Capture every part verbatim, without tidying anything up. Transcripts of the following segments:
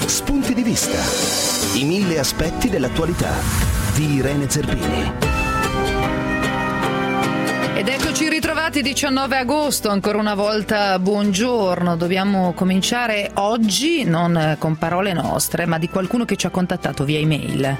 spunti di vista, i mille aspetti dell'attualità di Irene Zerbini. Ed eccoci ritrovati, diciannove agosto, ancora una volta buongiorno. Dobbiamo cominciare oggi non con parole nostre, ma di qualcuno che ci ha contattato via email.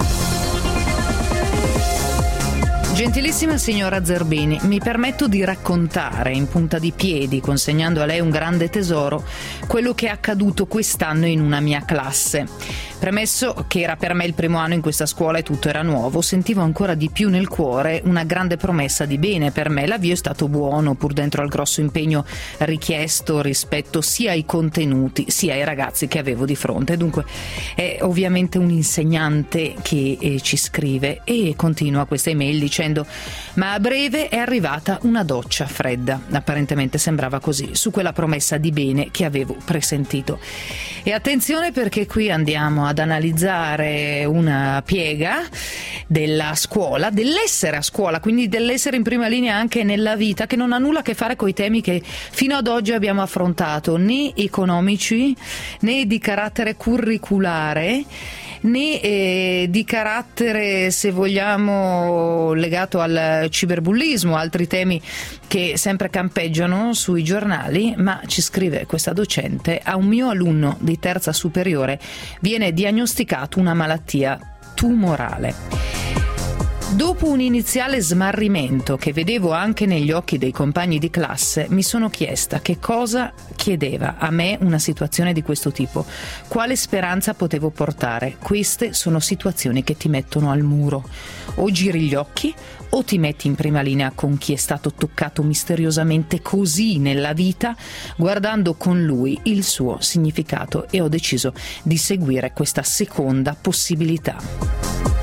Gentilissima signora Zerbini, mi permetto di raccontare in punta di piedi, consegnando a lei un grande tesoro, quello che è accaduto quest'anno in una mia classe. Premesso che era per me il primo anno in questa scuola e tutto era nuovo, sentivo ancora di più nel cuore una grande promessa di bene per me. L'avvio è stato buono, pur dentro al grosso impegno richiesto rispetto sia ai contenuti sia ai ragazzi che avevo di fronte. Dunque è ovviamente un insegnante che eh, ci scrive e continua questa email dicendo: ma a breve è arrivata una doccia fredda. Apparentemente sembrava così, su quella promessa di bene che avevo presentito. E attenzione, perché qui andiamo ad analizzare una piega della scuola, dell'essere a scuola, quindi dell'essere in prima linea anche nella vita, che non ha nulla a che fare con i temi che fino ad oggi abbiamo affrontato, né economici né di carattere curriculare, né eh, di carattere, se vogliamo, legato al ciberbullismo, altri temi che sempre campeggiano sui giornali. Ma ci scrive questa docente: a un mio alunno di terza superiore viene diagnosticato una malattia tumorale. Dopo un iniziale smarrimento che vedevo anche negli occhi dei compagni di classe, mi sono chiesta che cosa chiedeva a me una situazione di questo tipo, quale speranza potevo portare. Queste sono situazioni che ti mettono al muro. O giri gli occhi o ti metti in prima linea con chi è stato toccato misteriosamente così nella vita, guardando con lui il suo significato, e ho deciso di seguire questa seconda possibilità.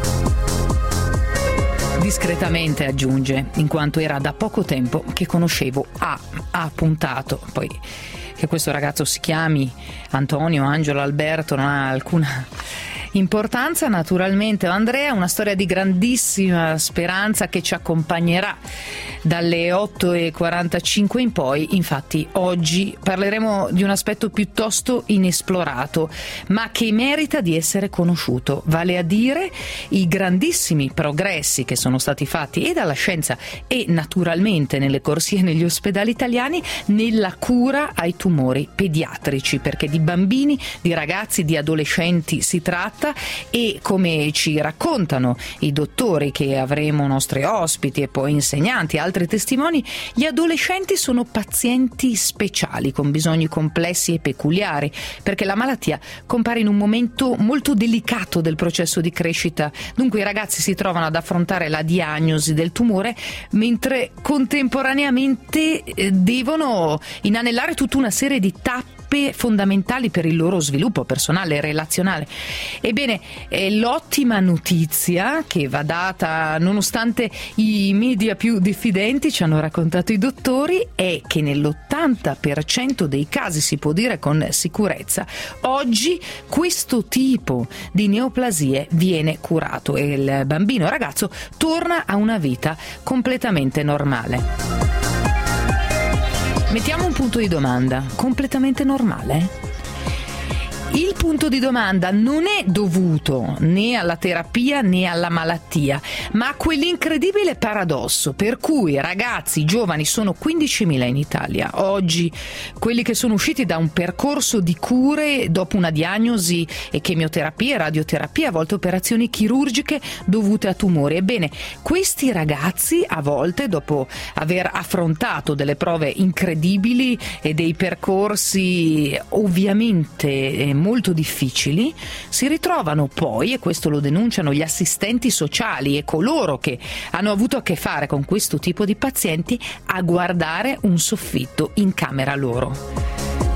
Discretamente aggiunge, in quanto era da poco tempo che conoscevo A, ha puntato, poi che questo ragazzo si chiami Antonio, Angelo, Alberto non ha alcuna importanza naturalmente. Andrea, una storia di grandissima speranza che ci accompagnerà dalle otto e quarantacinque in poi. Infatti oggi parleremo di un aspetto piuttosto inesplorato, ma che merita di essere conosciuto, vale a dire i grandissimi progressi che sono stati fatti e dalla scienza e naturalmente nelle corsie e negli ospedali italiani nella cura ai tumori pediatrici, perché di bambini, di ragazzi, di adolescenti si tratta. E come ci raccontano i dottori che avremo nostri ospiti e poi insegnanti, altri testimoni, gli adolescenti sono pazienti speciali con bisogni complessi e peculiari, perché la malattia compare in un momento molto delicato del processo di crescita. Dunque i ragazzi si trovano ad affrontare la diagnosi del tumore mentre contemporaneamente devono inanellare tutta una serie di tappe fondamentali per il loro sviluppo personale e relazionale. Ebbene, eh, l'ottima notizia che va data nonostante i media più diffidenti, ci hanno raccontato i dottori, è che nell'ottanta per cento dei casi, si può dire con sicurezza, oggi questo tipo di neoplasie viene curato e il bambino o ragazzo torna a una vita completamente normale. Mettiamo un punto di domanda: completamente normale? Il punto di domanda non è dovuto né alla terapia né alla malattia, ma a quell'incredibile paradosso per cui ragazzi giovani, sono quindicimila in Italia oggi, quelli che sono usciti da un percorso di cure dopo una diagnosi e chemioterapia, radioterapia, a volte operazioni chirurgiche dovute a tumori. Ebbene, questi ragazzi a volte, dopo aver affrontato delle prove incredibili e dei percorsi ovviamente molto difficili, si ritrovano poi, e questo lo denunciano gli assistenti sociali e coloro che hanno avuto a che fare con questo tipo di pazienti, a guardare un soffitto in camera loro.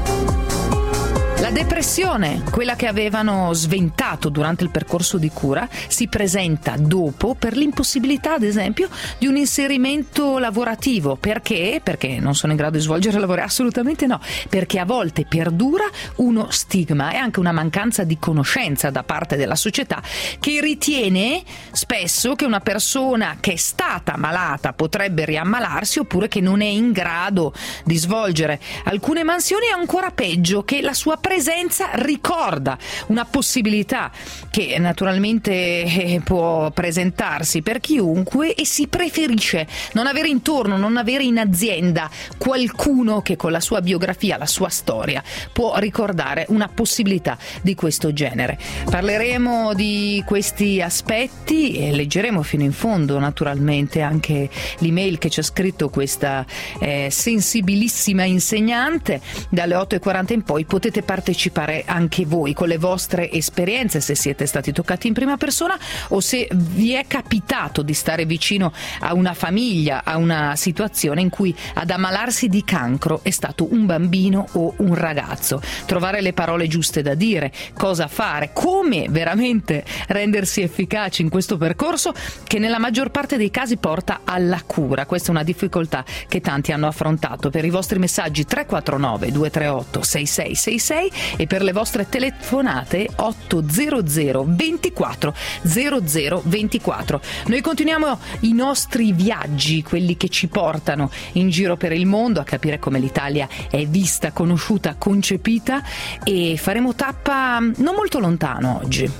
La depressione, quella che avevano sventato durante il percorso di cura, si presenta dopo per l'impossibilità, ad esempio, di un inserimento lavorativo. Perché? Perché non sono in grado di svolgere lavoro? Assolutamente no, perché a volte perdura uno stigma e anche una mancanza di conoscenza da parte della società, che ritiene spesso che una persona che è stata malata potrebbe riammalarsi, oppure che non è in grado di svolgere alcune mansioni, e ancora peggio, che la sua presenza ricorda una possibilità che naturalmente eh, può presentarsi per chiunque, e si preferisce non avere intorno, non avere in azienda qualcuno che con la sua biografia, la sua storia può ricordare una possibilità di questo genere. Parleremo di questi aspetti e leggeremo fino in fondo naturalmente anche l'email che ci ha scritto questa eh, sensibilissima insegnante. Dalle otto e quaranta in poi potete partecipare anche voi con le vostre esperienze, se siete stati toccati in prima persona o se vi è capitato di stare vicino a una famiglia, a una situazione in cui ad ammalarsi di cancro è stato un bambino o un ragazzo. Trovare le parole giuste da dire, cosa fare, come veramente rendersi efficaci in questo percorso che nella maggior parte dei casi porta alla cura. Questa è una difficoltà che tanti hanno affrontato. Per i vostri messaggi tre quattro nove due tre otto sei sei sei sei e per le vostre telefonate otto zero zero ventiquattro zero zero ventiquattro. Noi continuiamo i nostri viaggi, quelli che ci portano in giro per il mondo a capire come l'Italia è vista, conosciuta, concepita, e faremo tappa non molto lontano oggi.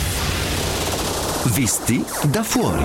Visti da fuori.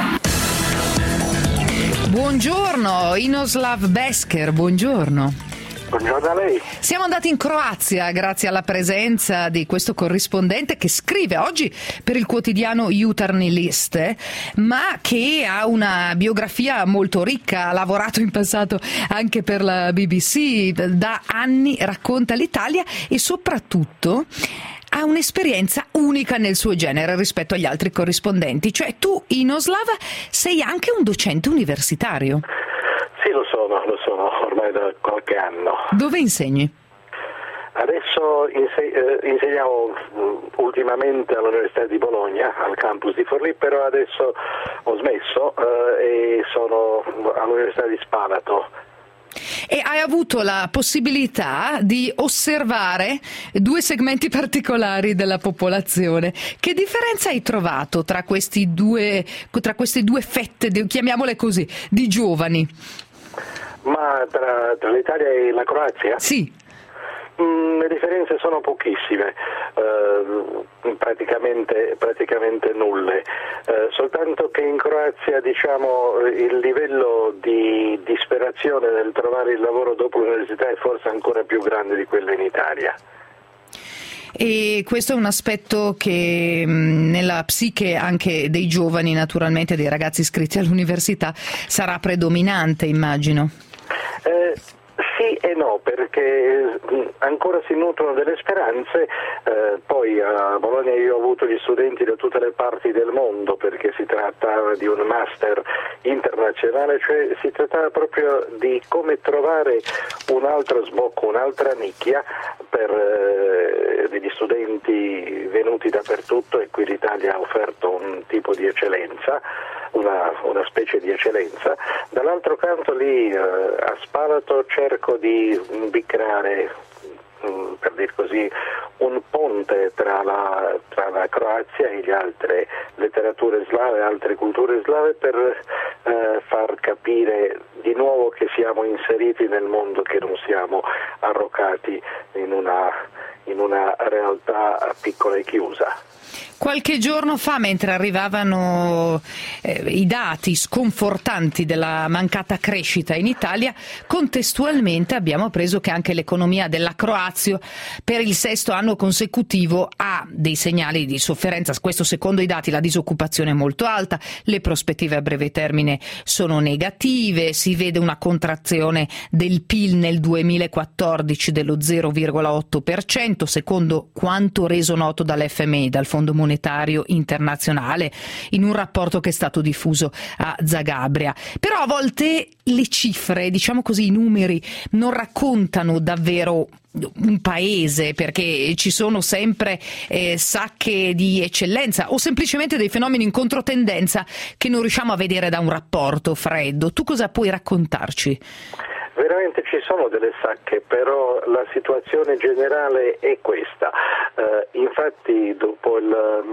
Buongiorno, Inoslav Besker, buongiorno. Buongiorno a lei. Siamo andati in Croazia grazie alla presenza di questo corrispondente che scrive oggi per il quotidiano Jutarnji list, ma che ha una biografia molto ricca, ha lavorato in passato anche per la B B C, da anni racconta l'Italia e soprattutto ha un'esperienza unica nel suo genere rispetto agli altri corrispondenti. Cioè tu, Inoslav, sei anche un docente universitario. Sì, lo sono, lo sono, ormai da qualche anno. Dove insegni? Adesso inse- eh, insegniamo mh, ultimamente all'Università di Bologna, al campus di Forlì, però adesso ho smesso eh, e sono all'Università di Spalato. E hai avuto la possibilità di osservare due segmenti particolari della popolazione. Che differenza hai trovato tra questi due, tra queste due fette, chiamiamole così, di giovani? Ma tra, tra l'Italia e la Croazia? Sì. Mm, le differenze sono pochissime, eh, praticamente, praticamente nulle, eh, soltanto che in Croazia, diciamo, il livello di disperazione nel trovare il lavoro dopo l'università è forse ancora più grande di quello in Italia. E questo è un aspetto che mh, nella psiche anche dei giovani, naturalmente dei ragazzi iscritti all'università, sarà predominante, immagino. Eh, Sì e no, perché ancora si nutrono delle speranze, eh, poi a Bologna io ho avuto gli studenti da tutte le parti del mondo perché si trattava di un master internazionale, cioè si trattava proprio di come trovare un altro sbocco, un'altra nicchia per eh, degli studenti venuti dappertutto, e qui l'Italia ha offerto un tipo di eccellenza, una, una specie di eccellenza. Dall'altro canto lì eh, a Spalato cerco di creare, mh, per dir così, un ponte tra la, tra la Croazia e le altre letterature slave, altre culture slave, per eh, far capire di nuovo che siamo inseriti nel mondo, che non siamo arroccati in una, in una realtà piccola e chiusa. Qualche giorno fa, mentre arrivavano eh, i dati sconfortanti della mancata crescita in Italia, contestualmente abbiamo appreso che anche l'economia della Croazia per il sesto anno consecutivo ha dei segnali di sofferenza. Questo secondo i dati: la disoccupazione è molto alta, le prospettive a breve termine sono negative, si vede una contrazione del P I L nel duemilaquattordici dello zero virgola otto per cento, secondo quanto reso noto dall'F M I, dal Fondo Monetario Internazionale, in un rapporto che è stato diffuso a Zagabria. Però a volte le cifre, diciamo così, i numeri non raccontano davvero un paese, perché ci sono sempre eh, sacche di eccellenza o semplicemente dei fenomeni in controtendenza che non riusciamo a vedere da un rapporto freddo. Tu cosa puoi raccontarci? Veramente ci sono delle sacche, però la situazione generale è questa. Eh, infatti dopo il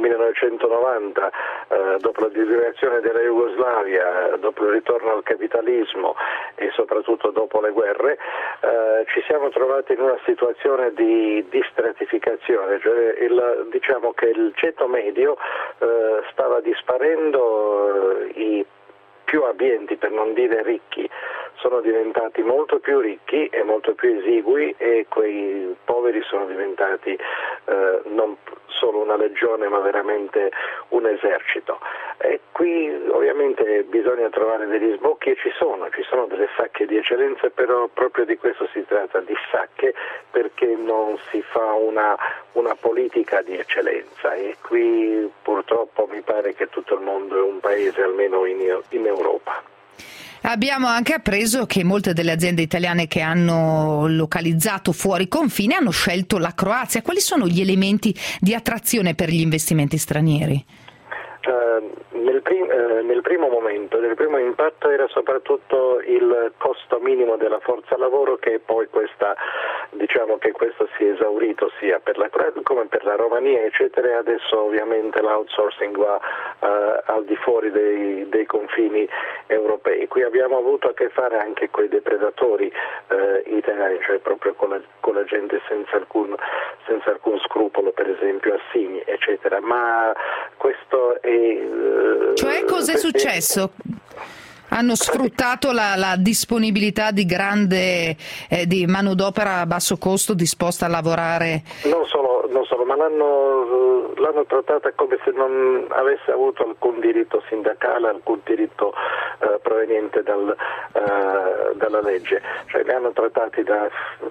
millenovecentonovanta, eh, dopo la disgregazione della Jugoslavia, dopo il ritorno al capitalismo e soprattutto dopo le guerre, eh, ci siamo trovati in una situazione di, di stratificazione, cioè il, diciamo che il ceto medio eh, stava disparendo, eh, i più abbienti, per non dire ricchi, sono diventati molto più ricchi e molto più esigui, e quei poveri sono diventati eh, non solo una legione ma veramente un esercito. E qui ovviamente bisogna trovare degli sbocchi, e ci sono, ci sono delle sacche di eccellenze, però proprio di questo si tratta, di sacche, perché non si fa una, una politica di eccellenza, e qui purtroppo mi pare che tutto il mondo è un paese, almeno in, in Europa. Abbiamo anche appreso che molte delle aziende italiane che hanno localizzato fuori confine hanno scelto la Croazia. Quali sono gli elementi di attrazione per gli investimenti stranieri? Uh, nel, prim- uh, nel primo momento, nel primo impatto era soprattutto il costo minimo della forza lavoro, che poi questa, diciamo che questo si è esaurito sia per la Croazia come per la Romania eccetera, e adesso ovviamente l'outsourcing va uh, al di fuori dei, dei confini europei. Qui abbiamo avuto a che fare anche con i depredatori uh, italiani, cioè proprio con la, con la gente senza alcun, senza alcun scrupolo, per esempio Assini eccetera, ma questo è Cioè cos'è successo? Hanno sfruttato la, la disponibilità di grande eh, di manodopera a basso costo disposta a lavorare? Non solo, non solo ma l'hanno, l'hanno trattata come se non avesse avuto alcun diritto sindacale, alcun diritto eh, proveniente dal, eh, dalla legge. Cioè li hanno trattati da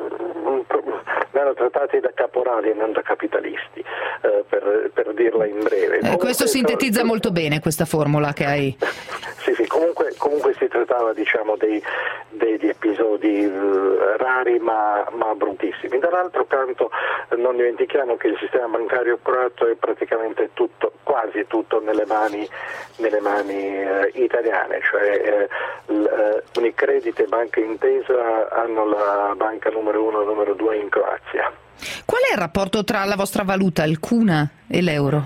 li hanno trattati da caporali e non da capitalisti, eh, per, per dirla in breve. Eh, questo sintetizza sono... molto bene questa formula che hai. Sì, sì, comunque, comunque si trattava, diciamo, dei, degli episodi uh, rari ma, ma bruttissimi. Dall'altro canto eh, non dimentichiamo che il sistema bancario croato è praticamente tutto, quasi tutto nelle mani, nelle mani eh, italiane, cioè eh, l, eh, Unicredit e Banca Intesa hanno la banca numero uno e numero due in Croazia. Qual è il rapporto tra la vostra valuta, il kuna, e l'euro?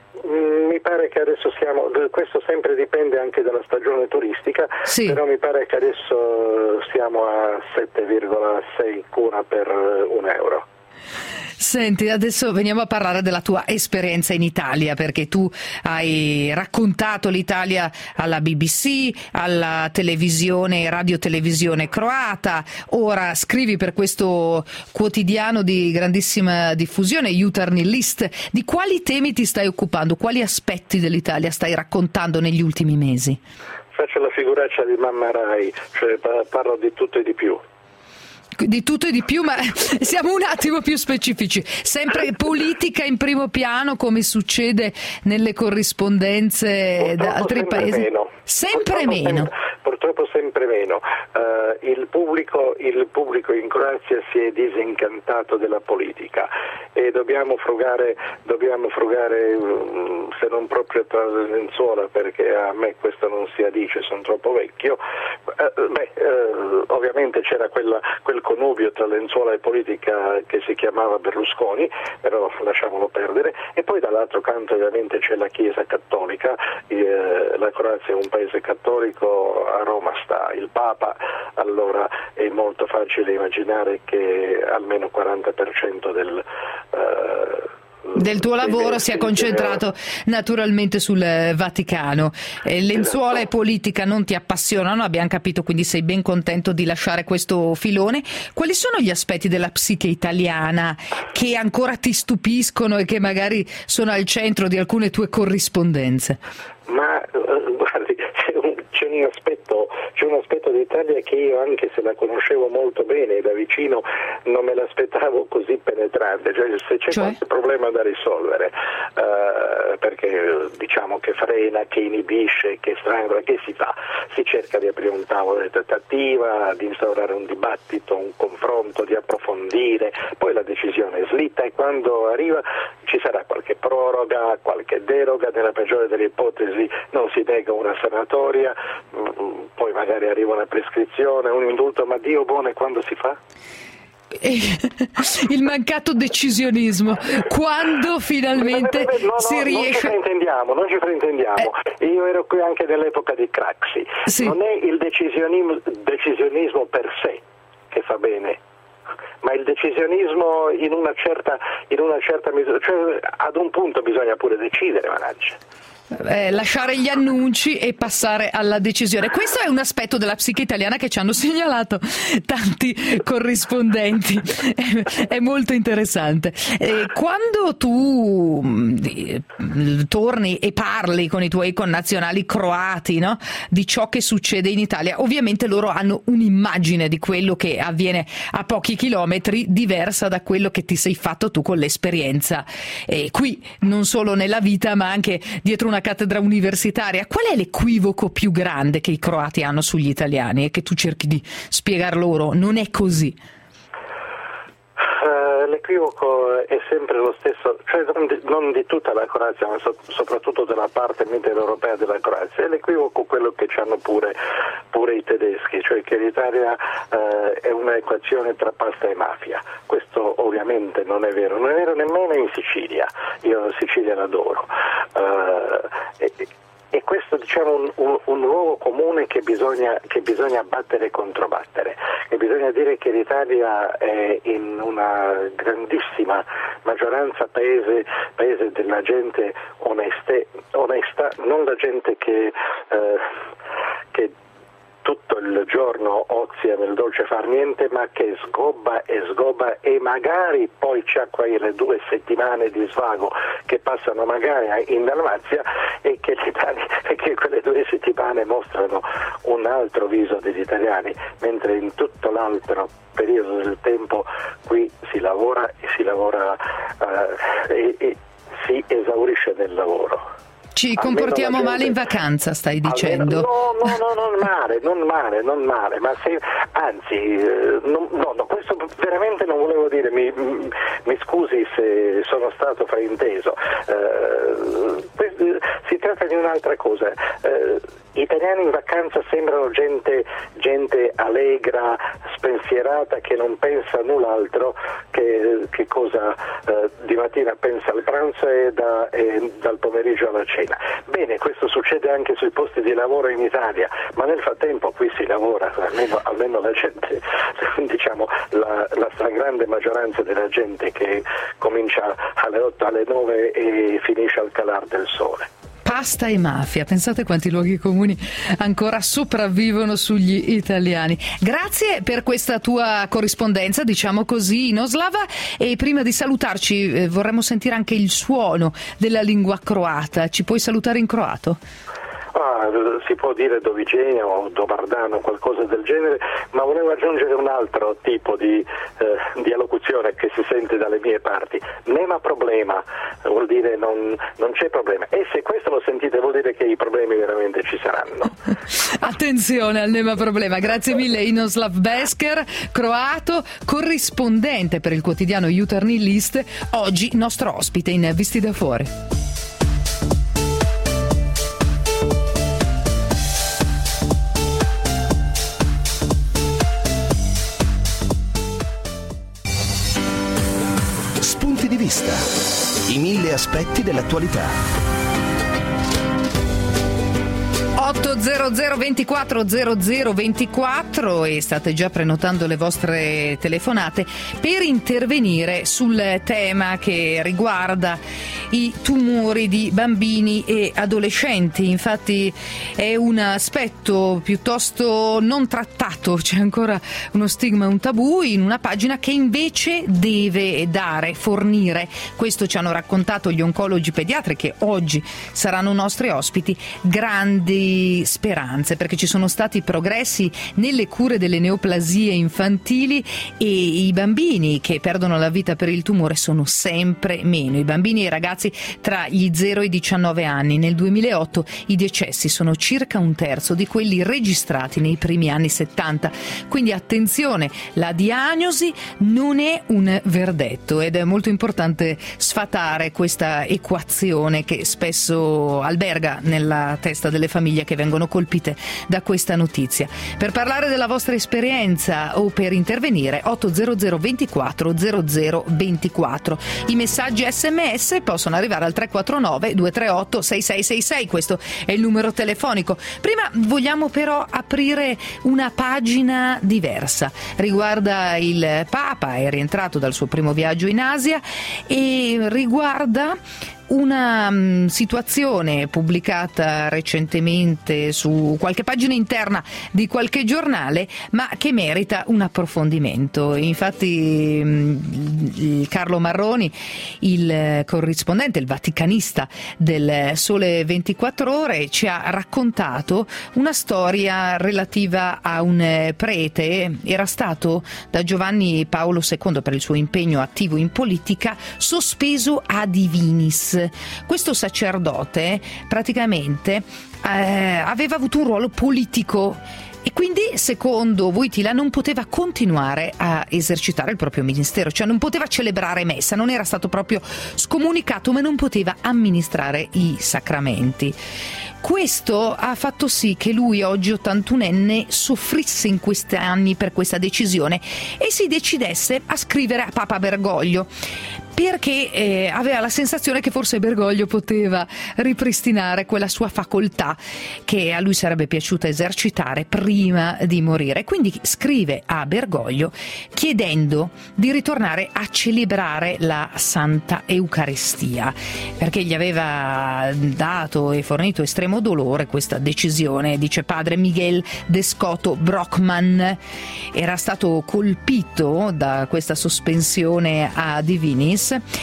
Mi pare che adesso siamo, questo sempre dipende anche dalla stagione turistica, sì. Però mi pare che adesso siamo a sette virgola sei kuna per un euro. Senti, adesso veniamo a parlare della tua esperienza in Italia, perché tu hai raccontato l'Italia alla B B C, alla televisione, radiotelevisione croata, ora scrivi per questo quotidiano di grandissima diffusione, Jutarnji list. Di quali temi ti stai occupando? Quali aspetti dell'Italia stai raccontando negli ultimi mesi? Faccio la figuraccia di mamma Rai, cioè parlo di tutto e di più. Di tutto e di più, ma siamo un attimo più specifici. Sempre politica in primo piano, come succede nelle corrispondenze purtroppo da altri sempre paesi? Meno. Sempre purtroppo meno. Sempre, purtroppo sempre meno. Uh, il pubblico, il pubblico in Croazia si è disincantato della politica, e dobbiamo frugare, dobbiamo frugare um, se non proprio tra le lenzuola, perché a me questo non si addice, sono troppo vecchio. Uh, beh, uh, ovviamente c'era quella, quel connubio tra lenzuola e politica che si chiamava Berlusconi, però lasciamolo perdere. E poi dall'altro canto ovviamente c'è la Chiesa cattolica, eh, la Croazia è un paese cattolico, a Roma sta il Papa, allora è molto facile immaginare che almeno quaranta per cento del eh, del tuo lavoro sia concentrato naturalmente sul Vaticano. Eh, lenzuola e politica non ti appassionano, abbiamo capito, quindi sei ben contento di lasciare questo filone. Quali sono gli aspetti della psiche italiana che ancora ti stupiscono e che magari sono al centro di alcune tue corrispondenze? Ma uh, guardi, c'è un, c'è un aspetto c'è un aspetto d'Italia che io, anche se la conoscevo molto bene da vicino, non me l'aspettavo così penetrante, cioè se c'è cioè? qualche problema da risolvere, uh, perché diciamo che frena, che inibisce, che strangola, che si fa? Si cerca di aprire un tavolo di trattativa, di instaurare un dibattito, un confronto, di approfondire, poi la decisione è slitta, e quando arriva ci sarà qualche proroga, qualche deroga, nella peggiore delle ipotesi non si nega una sanatoria, poi magari arriva una prescrizione, un indulto, ma Dio buono, e quando si fa? il mancato decisionismo, quando finalmente no, no, si riesce. Non ci fraintendiamo, non ci fraintendiamo. Eh. Io ero qui anche nell'epoca di Craxi. Sì. Non è il decisionismo, decisionismo per sé che fa bene, ma il decisionismo in una certa, in una certa misura, cioè ad un punto bisogna pure decidere, managgia. Eh, lasciare gli annunci e passare alla decisione. Questo è un aspetto della psiche italiana che ci hanno segnalato tanti corrispondenti. È, è molto interessante. Eh, quando tu eh, torni e parli con i tuoi connazionali croati, no, di ciò che succede in Italia, ovviamente loro hanno un'immagine di quello che avviene a pochi chilometri diversa da quello che ti sei fatto tu con l'esperienza eh, qui, non solo nella vita ma anche dietro una cattedra universitaria. Qual è l'equivoco più grande che i croati hanno sugli italiani e che tu cerchi di spiegar loro? Non è così. Uh, l'equivoco è sempre lo stesso, cioè non di, non di tutta la Croazia, ma so, soprattutto della parte mitteleuropea della Croazia. È l'equivoco quello che hanno pure, pure i tedeschi, cioè che l'Italia uh, è un'equazione tra pasta e mafia. Questo ovviamente non è vero, non è vero nemmeno in Sicilia. Io la Sicilia l'adoro. Uh, e, E questo diciamo un, un, un luogo comune che bisogna, che bisogna battere e controbattere, e bisogna dire che l'Italia è in una grandissima maggioranza paese, paese della gente oneste, onesta, non la gente che, eh, che tutto il giorno ozia nel dolce far niente, ma che sgobba e sgobba e magari poi c'ha quelle due settimane di svago che passano magari in Dalmazia e che, e che quelle due settimane mostrano un altro viso degli italiani, mentre in tutto l'altro periodo del tempo qui si lavora e si lavora uh, e, e si esaurisce nel lavoro. Ci comportiamo gente, male in vacanza, stai dicendo? No, no, no, non male, non male, non male, ma se, anzi, eh, no, no, no, questo veramente non volevo dire, mi, mi scusi se sono stato frainteso. Eh, questo, si tratta di un'altra cosa. Eh, Gli italiani in vacanza sembrano gente, gente allegra, spensierata, che non pensa a null'altro che, che cosa eh, di mattina pensa al pranzo e, da, e dal pomeriggio alla cena. Bene, questo succede anche sui posti di lavoro in Italia, ma nel frattempo qui si lavora, almeno, almeno la gente, diciamo la, la stragrande maggioranza della gente che comincia alle otto, alle nove e finisce al calar del sole. Pasta e mafia, pensate quanti luoghi comuni ancora sopravvivono sugli italiani. Grazie per questa tua corrispondenza, diciamo così, Inoslava, e prima di salutarci eh, vorremmo sentire anche il suono della lingua croata. Ci puoi salutare in croato? Ah, si può dire Doviđenja o Dobardano, qualcosa del genere, ma volevo aggiungere un altro tipo di, eh, di allocuzione che si sente dalle mie parti. Nema problema, vuol dire non, non c'è problema, e se questo lo sentite vuol dire che i problemi veramente ci saranno. Attenzione al nema problema. Grazie mille Inoslav Besker, croato, corrispondente per il quotidiano Jutarnji list, oggi nostro ospite in Visti da Fuori. Spunti di vista, i mille aspetti dell'attualità. otto zero zero ventiquattro zero zero ventiquattro e state già prenotando le vostre telefonate per intervenire sul tema che riguarda i tumori di bambini e adolescenti. Infatti è un aspetto piuttosto non trattato, c'è ancora uno stigma, un tabù, in una pagina che invece deve dare, fornire, questo ci hanno raccontato gli oncologi pediatri che oggi saranno nostri ospiti, grandi speranze, perché ci sono stati progressi nelle cure delle neoplasie infantili e i bambini che perdono la vita per il tumore sono sempre meno. I bambini e i ragazzi ragazzi tra gli zero e i diciannove anni. Nel duemilaotto i decessi sono circa un terzo di quelli registrati nei primi anni settanta. Quindi attenzione, la diagnosi non è un verdetto ed è molto importante sfatare questa equazione che spesso alberga nella testa delle famiglie che vengono colpite da questa notizia. Per parlare della vostra esperienza o per intervenire otto zero zero ventiquattro zero zero ventiquattro. I messaggi sms possono arrivare al tre quattro nove due tre otto sei sei sei sei, questo è il numero telefonico. Prima vogliamo però aprire una pagina diversa. Riguarda il Papa, è rientrato dal suo primo viaggio in Asia e riguarda una um, situazione pubblicata recentemente su qualche pagina interna di qualche giornale, ma che merita un approfondimento. Infatti um, Carlo Marroni, il corrispondente, il vaticanista del Sole ventiquattro Ore, ci ha raccontato una storia relativa a un prete. Era stato da Giovanni Paolo secondo, per il suo impegno attivo in politica, sospeso a divinis. Questo sacerdote praticamente eh, aveva avuto un ruolo politico e quindi, secondo Wojtyla, non poteva continuare a esercitare il proprio ministero, cioè non poteva celebrare messa, non era stato proprio scomunicato, ma non poteva amministrare i sacramenti. Questo ha fatto sì che lui, oggi ottantunenne, soffrisse in questi anni per questa decisione e si decidesse a scrivere a Papa Bergoglio, perché eh, aveva la sensazione che forse Bergoglio poteva ripristinare quella sua facoltà che a lui sarebbe piaciuta esercitare prima di morire. Quindi scrive a Bergoglio chiedendo di ritornare a celebrare la Santa Eucaristia, perché gli aveva dato e fornito estremo dolore questa decisione. Dice: padre Miguel Descoto Brockman era stato colpito da questa sospensione a divinis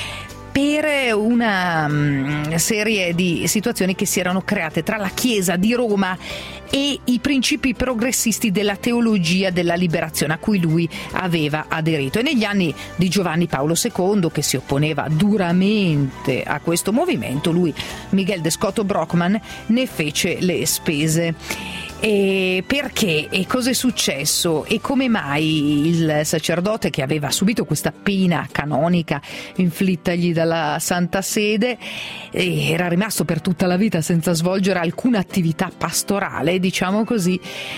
per una um, serie di situazioni che si erano create tra la Chiesa di Roma e i principi progressisti della teologia della liberazione a cui lui aveva aderito. E negli anni di Giovanni Paolo secondo, che si opponeva duramente a questo movimento, lui, Miguel Descoto Brockman, ne fece le spese. E perché e cosa è successo e come mai il sacerdote, che aveva subito questa pena canonica inflittagli dalla Santa Sede, era rimasto per tutta la vita senza svolgere alcuna attività pastorale, diciamo così,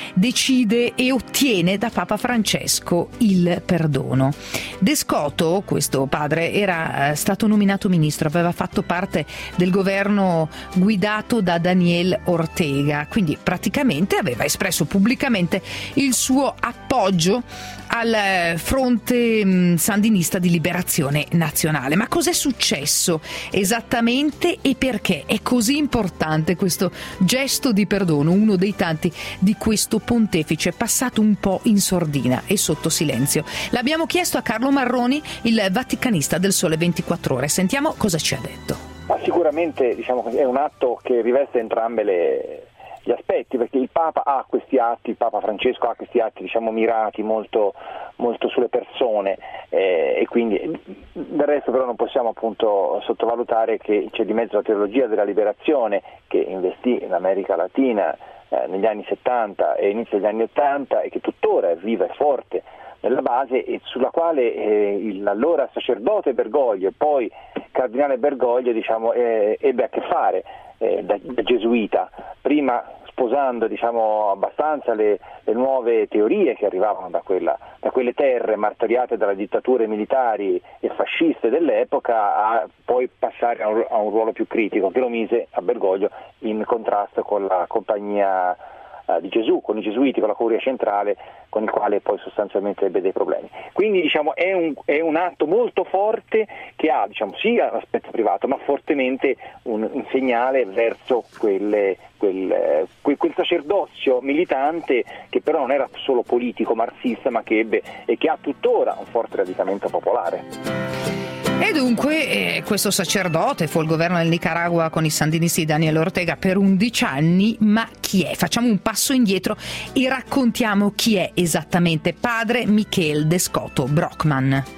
decide e ottiene da Papa Francesco il perdono. Descoto, questo padre, era stato nominato ministro, aveva fatto parte del governo guidato da Daniel Ortega, quindi praticamente aveva espresso pubblicamente il suo appoggio al fronte sandinista di liberazione nazionale. Ma cos'è successo esattamente e perché è così importante questo gesto di perdono, uno dei tanti di questo pontefice passato un po' in sordina e sotto silenzio? L'abbiamo chiesto a Carlo Marroni, il vaticanista del Sole ventiquattro Ore. Sentiamo cosa ci ha detto. Ma sicuramente, diciamo così, è un atto che riveste entrambe le gli aspetti, perché il Papa ha questi atti, il Papa Francesco ha questi atti, diciamo, mirati molto, molto sulle persone, eh, e quindi del resto però non possiamo appunto sottovalutare che c'è di mezzo la teologia della liberazione che investì in America Latina eh, negli anni settanta e inizio degli anni ottanta e che tuttora è viva e forte nella base, e sulla quale eh, l'allora sacerdote Bergoglio e poi cardinale Bergoglio, diciamo, eh, ebbe a che fare eh, da, da gesuita, prima sposando, diciamo, abbastanza le, le nuove teorie che arrivavano da, quella, da quelle terre martoriate dalle dittature militari e fasciste dell'epoca, a poi passare a un, a un ruolo più critico che lo mise a Bergoglio in contrasto con la compagnia di Gesù, con i gesuiti, con la curia centrale, con il quale poi sostanzialmente ebbe dei problemi. Quindi, diciamo, è un, è un atto molto forte che ha, diciamo, sia l'aspetto privato, ma fortemente un, un segnale verso quelle, quel, quel, quel sacerdozio militante che però non era solo politico marxista, ma che ebbe e che ha tuttora un forte radicamento popolare. E dunque eh, questo sacerdote fu al governo del Nicaragua con i sandinisti di Daniel Ortega per undici anni, ma chi è? Facciamo un passo indietro e raccontiamo chi è esattamente padre Miguel Descoto Brockman.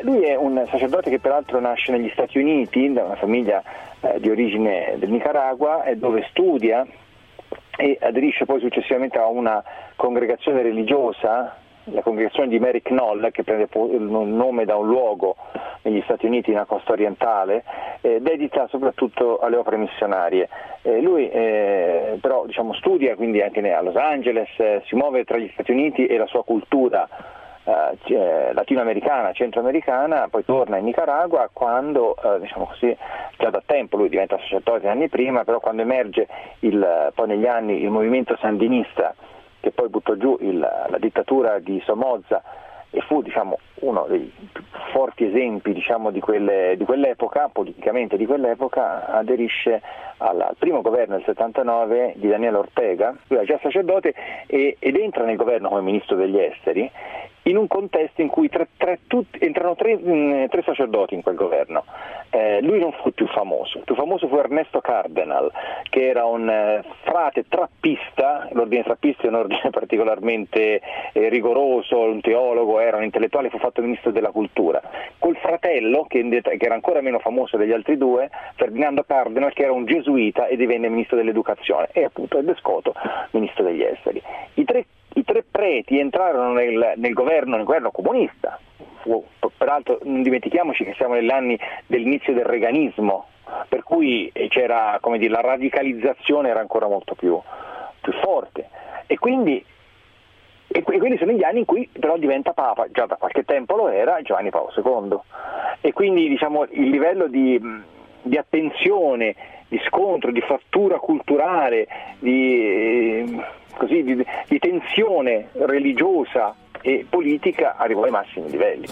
Beh, lui è un sacerdote che peraltro nasce negli Stati Uniti, da una famiglia eh, di origine del Nicaragua, e dove studia e aderisce poi successivamente a una congregazione religiosa, la congregazione di Mary Knoll, che prende il nome da un luogo negli Stati Uniti, nella costa orientale, eh, dedita soprattutto alle opere missionarie. Eh, lui eh, però diciamo, studia quindi anche a Los Angeles, eh, si muove tra gli Stati Uniti e la sua cultura eh, latinoamericana, centroamericana, poi torna in Nicaragua quando, eh, diciamo così, già da tempo lui diventa sacerdote anni prima, però quando emerge il, poi negli anni il movimento sandinista, che poi buttò giù il, la dittatura di Somoza e fu diciamo, uno dei più forti esempi diciamo, di, quelle, di quell'epoca, politicamente di quell'epoca, aderisce al, al primo governo del settantanove di Daniel Ortega, lui era già sacerdote e, ed entra nel governo come ministro degli esteri, in un contesto in cui tre, tre, tutti, entrano tre, mh, tre sacerdoti in quel governo. Eh, lui non fu il più famoso, il più famoso fu Ernesto Cardenal, che era un eh, frate trappista. L'ordine trappista è un ordine particolarmente eh, rigoroso, un teologo, era un intellettuale, fu fatto ministro della cultura. Col fratello, che, che era ancora meno famoso degli altri due, Ferdinando Cardenal, che era un gesuita e divenne ministro dell'educazione, e appunto Ebbe Scoto, ministro degli esteri. I tre I tre preti entrarono nel, nel governo, nel governo comunista. Fu, peraltro non dimentichiamoci che siamo negli anni dell'inizio del reganismo, per cui c'era, come dire, la radicalizzazione era ancora molto più, più forte. E quindi, e quelli sono gli anni in cui però diventa Papa, già da qualche tempo lo era, Giovanni Paolo secondo. E quindi diciamo il livello di, di attenzione, di scontro, di frattura culturale, di... Così, di, di tensione religiosa e politica arrivò ai massimi livelli.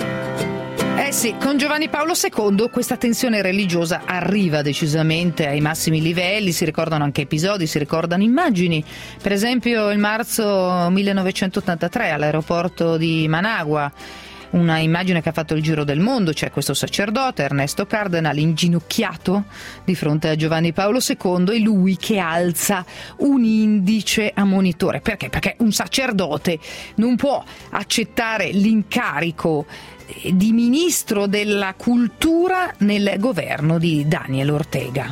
Eh sì, con Giovanni Paolo secondo questa tensione religiosa arriva decisamente ai massimi livelli, si ricordano anche episodi, si ricordano immagini, per esempio il marzo millenovecentottantatré all'aeroporto di Managua. Una immagine che ha fatto il giro del mondo, c'è questo sacerdote, Ernesto Cardenal, inginocchiato di fronte a Giovanni Paolo secondo e lui che alza un indice ammonitore. Perché? Perché un sacerdote non può accettare l'incarico di ministro della cultura nel governo di Daniel Ortega.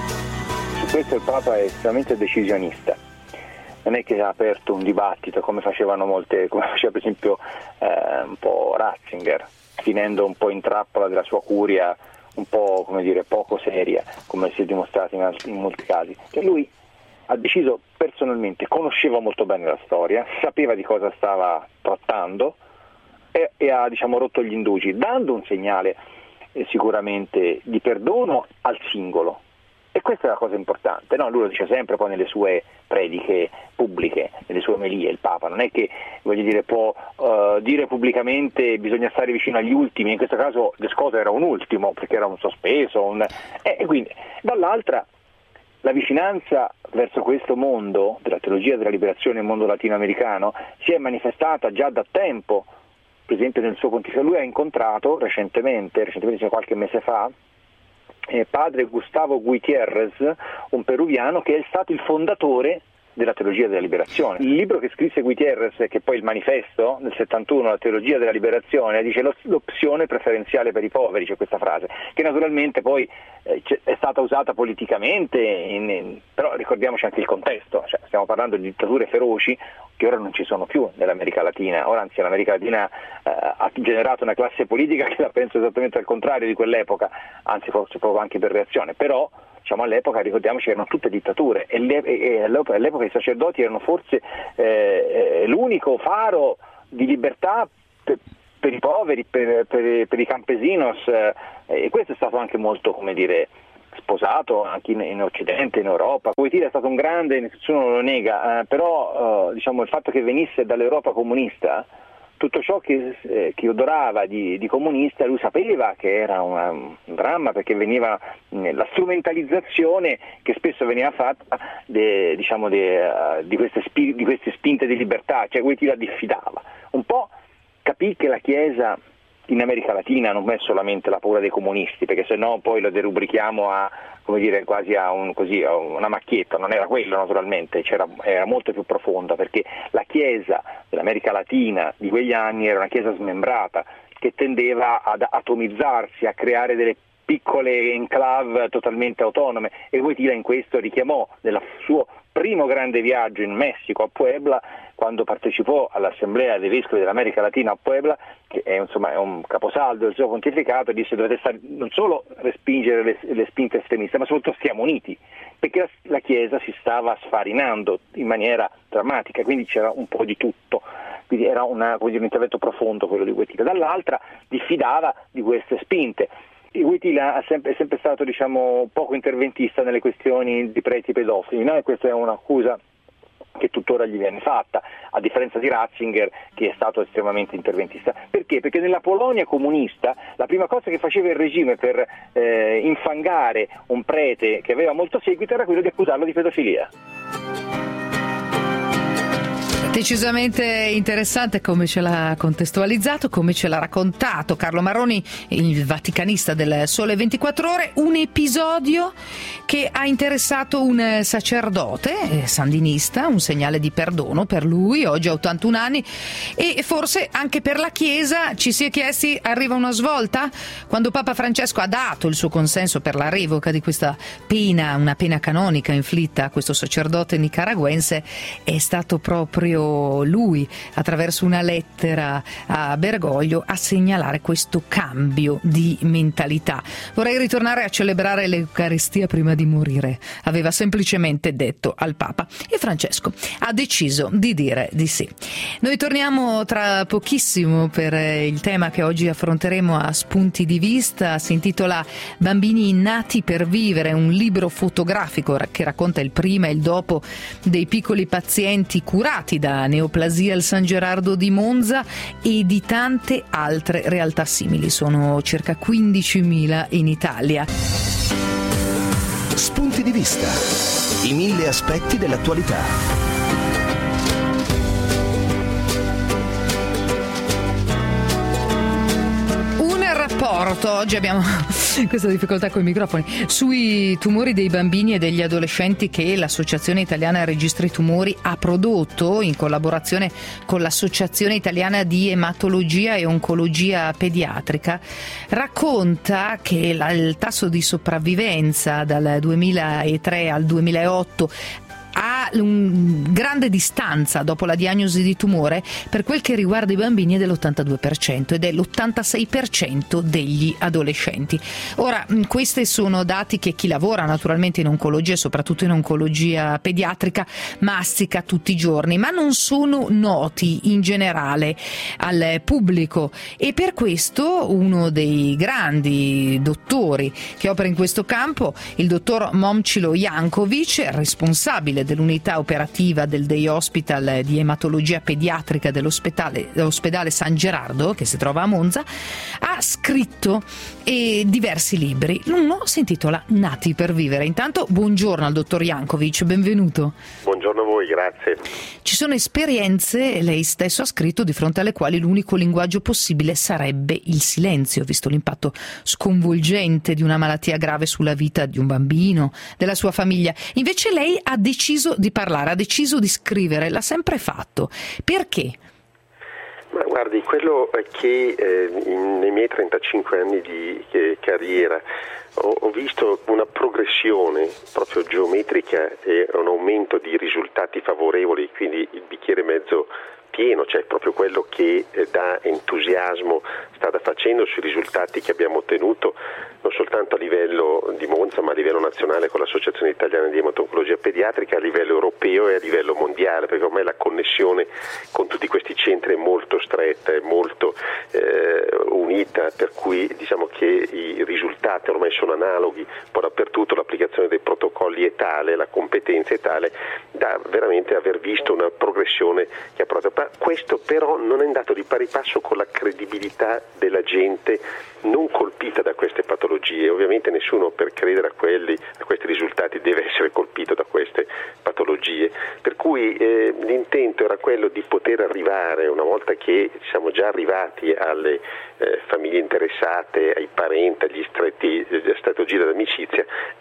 Su questo il Papa è estremamente decisionista. Non è che ha aperto un dibattito come facevano molte, come faceva per esempio eh, un po' Ratzinger, finendo un po' in trappola della sua curia un po', come dire, poco seria, come si è dimostrato in, in molti casi. Cioè lui ha deciso personalmente, conosceva molto bene la storia, sapeva di cosa stava trattando e, e ha diciamo rotto gli indugi, dando un segnale eh, sicuramente di perdono al singolo. E questa è la cosa importante, no? Lui lo dice sempre poi nelle sue prediche pubbliche, nelle sue omelie, il Papa non è che, voglio dire, può uh, dire pubblicamente bisogna stare vicino agli ultimi, in questo caso De Scoto era un ultimo perché era un sospeso, un... Eh, e quindi dall'altra la vicinanza verso questo mondo della teologia della liberazione, il mondo latinoamericano, si è manifestata già da tempo, per esempio nel suo pontificato. Lui ha incontrato recentemente, recentemente qualche mese fa, Eh, padre Gustavo Gutiérrez, un peruviano che è stato il fondatore della teologia della liberazione. Il libro che scrisse Gutiérrez, che poi il manifesto del settantuno, la teologia della liberazione, dice l'opzione preferenziale per i poveri, c'è questa frase, che naturalmente poi eh, è stata usata politicamente, in, in, però ricordiamoci anche il contesto, cioè, stiamo parlando di dittature feroci che ora non ci sono più nell'America Latina, ora anzi l'America Latina eh, ha generato una classe politica che la penso esattamente al contrario di quell'epoca, anzi forse proprio anche per reazione, però diciamo all'epoca ricordiamoci che erano tutte dittature e, le, e all'epoca i sacerdoti erano forse eh, l'unico faro di libertà per, per i poveri, per, per, per i campesinos, eh, e questo è stato anche molto, come dire, sposato anche in, in Occidente, in Europa. Wojtyla è stato un grande, nessuno lo nega, eh, però eh, diciamo il fatto che venisse dall'Europa comunista, tutto ciò che, eh, che odorava di, di comunista, lui sapeva che era una, un dramma, perché veniva mh, la strumentalizzazione che spesso veniva fatta de, diciamo de, uh, di, queste spi, di queste spinte di libertà, cioè Wojtyla diffidava. Un po' capì che la Chiesa in America Latina non è solamente la paura dei comunisti, perché se no poi lo derubrichiamo a, come dire, quasi a, un, così, a una macchietta. Non era quello naturalmente, c'era, era molto più profonda, perché la Chiesa dell'America Latina di quegli anni era una Chiesa smembrata, che tendeva ad atomizzarsi, a creare delle piccole enclave totalmente autonome, e Wojtyla in questo richiamò nel suo primo grande viaggio in Messico, a Puebla, quando partecipò all'assemblea dei vescovi dell'America Latina a Puebla, che è, insomma, è un caposaldo del suo pontificato, e disse: dovete stare, non solo respingere le, le spinte estremiste, ma soprattutto stiamo uniti, perché la, la Chiesa si stava sfarinando in maniera drammatica, quindi c'era un po' di tutto. Quindi era una, dire, un intervento profondo quello di Wojtyla. Dall'altra diffidava di queste spinte. Wojtyla è sempre, è sempre stato, diciamo, poco interventista nelle questioni di preti pedofili, no? E questa è un'accusa che tuttora gli viene fatta, a differenza di Ratzinger, che è stato estremamente interventista. Perché? Perché nella Polonia comunista la prima cosa che faceva il regime per eh, infangare un prete che aveva molto seguito era quello di accusarlo di pedofilia. Decisamente interessante come ce l'ha contestualizzato, come ce l'ha raccontato Carlo Marroni, il vaticanista del Sole ventiquattro Ore, un episodio che ha interessato un sacerdote sandinista, un segnale di perdono per lui, oggi ha ottantuno anni, e forse anche per la Chiesa. Ci si è chiesti: arriva una svolta? Quando Papa Francesco ha dato il suo consenso per la revoca di questa pena, una pena canonica inflitta a questo sacerdote nicaraguense, è stato proprio lui, attraverso una lettera a Bergoglio, a segnalare questo cambio di mentalità. Vorrei ritornare a celebrare l'Eucaristia prima di morire, aveva semplicemente detto al Papa, e Francesco ha deciso di dire di sì. Noi torniamo tra pochissimo per il tema che oggi affronteremo a Spunti di Vista. Si intitola Bambini nati per vivere, un libro fotografico che racconta il prima e il dopo dei piccoli pazienti curati da neoplasia al San Gerardo di Monza e di tante altre realtà simili. Sono circa quindicimila in Italia. Spunti di vista. I mille aspetti dell'attualità. Oggi abbiamo questa difficoltà con i microfoni sui tumori dei bambini e degli adolescenti che l'Associazione Italiana Registri Tumori ha prodotto in collaborazione con l'Associazione Italiana di Ematologia e Oncologia Pediatrica. Racconta che la, il tasso di sopravvivenza dal duemilatré al duemilaotto ha un grande distanza dopo la diagnosi di tumore per quel che riguarda i bambini è dell'ottantadue per cento ed è l'ottantasei per cento degli adolescenti. Ora, questi sono dati che chi lavora naturalmente in oncologia, soprattutto in oncologia pediatrica, mastica tutti i giorni, ma non sono noti in generale al pubblico, e per questo uno dei grandi dottori che opera in questo campo, il dottor Momcilo Jankovic, responsabile dell'unità operativa del Day Hospital di ematologia pediatrica dell'ospedale, dell'ospedale San Gerardo, che si trova a Monza, ha scritto eh, diversi libri. Uno si intitola Nati per vivere. Intanto buongiorno al dottor Jankovic, benvenuto. Buongiorno a voi, grazie. Ci sono esperienze, lei stesso ha scritto, di fronte alle quali l'unico linguaggio possibile sarebbe il silenzio, visto l'impatto sconvolgente di una malattia grave sulla vita di un bambino, della sua famiglia. Invece lei ha deciso di parlare, ha deciso di scrivere, l'ha sempre fatto. Perché? Ma guardi, quello che eh, in, nei miei trentacinque anni di eh, carriera ho, ho visto una progressione proprio geometrica e un aumento di risultati favorevoli, quindi il bicchiere mezzo pieno, cioè proprio quello che eh, dà entusiasmo strada facendo sui risultati che abbiamo ottenuto non soltanto a livello di Monza ma a livello nazionale con l'Associazione Italiana di Ematologia Pediatrica, a livello europeo e a livello mondiale, perché ormai la connessione con tutti questi centri è molto stretta, è molto eh, unita, per cui diciamo che i risultati ormai sono analoghi un po' dappertutto, l'applicazione dei protocolli è tale, la competenza è tale da veramente aver visto una progressione che ha portato. Ma questo però non è andato di pari passo con la credibilità della gente non colpita da queste patologie. Ovviamente nessuno, per credere a quelli, a questi risultati, deve essere colpito da queste patologie, per cui eh, l'intento era quello di poter arrivare, una volta che siamo già arrivati alle eh, famiglie interessate, ai parenti, agli stretti, alla stretto giro d'amicizia, anche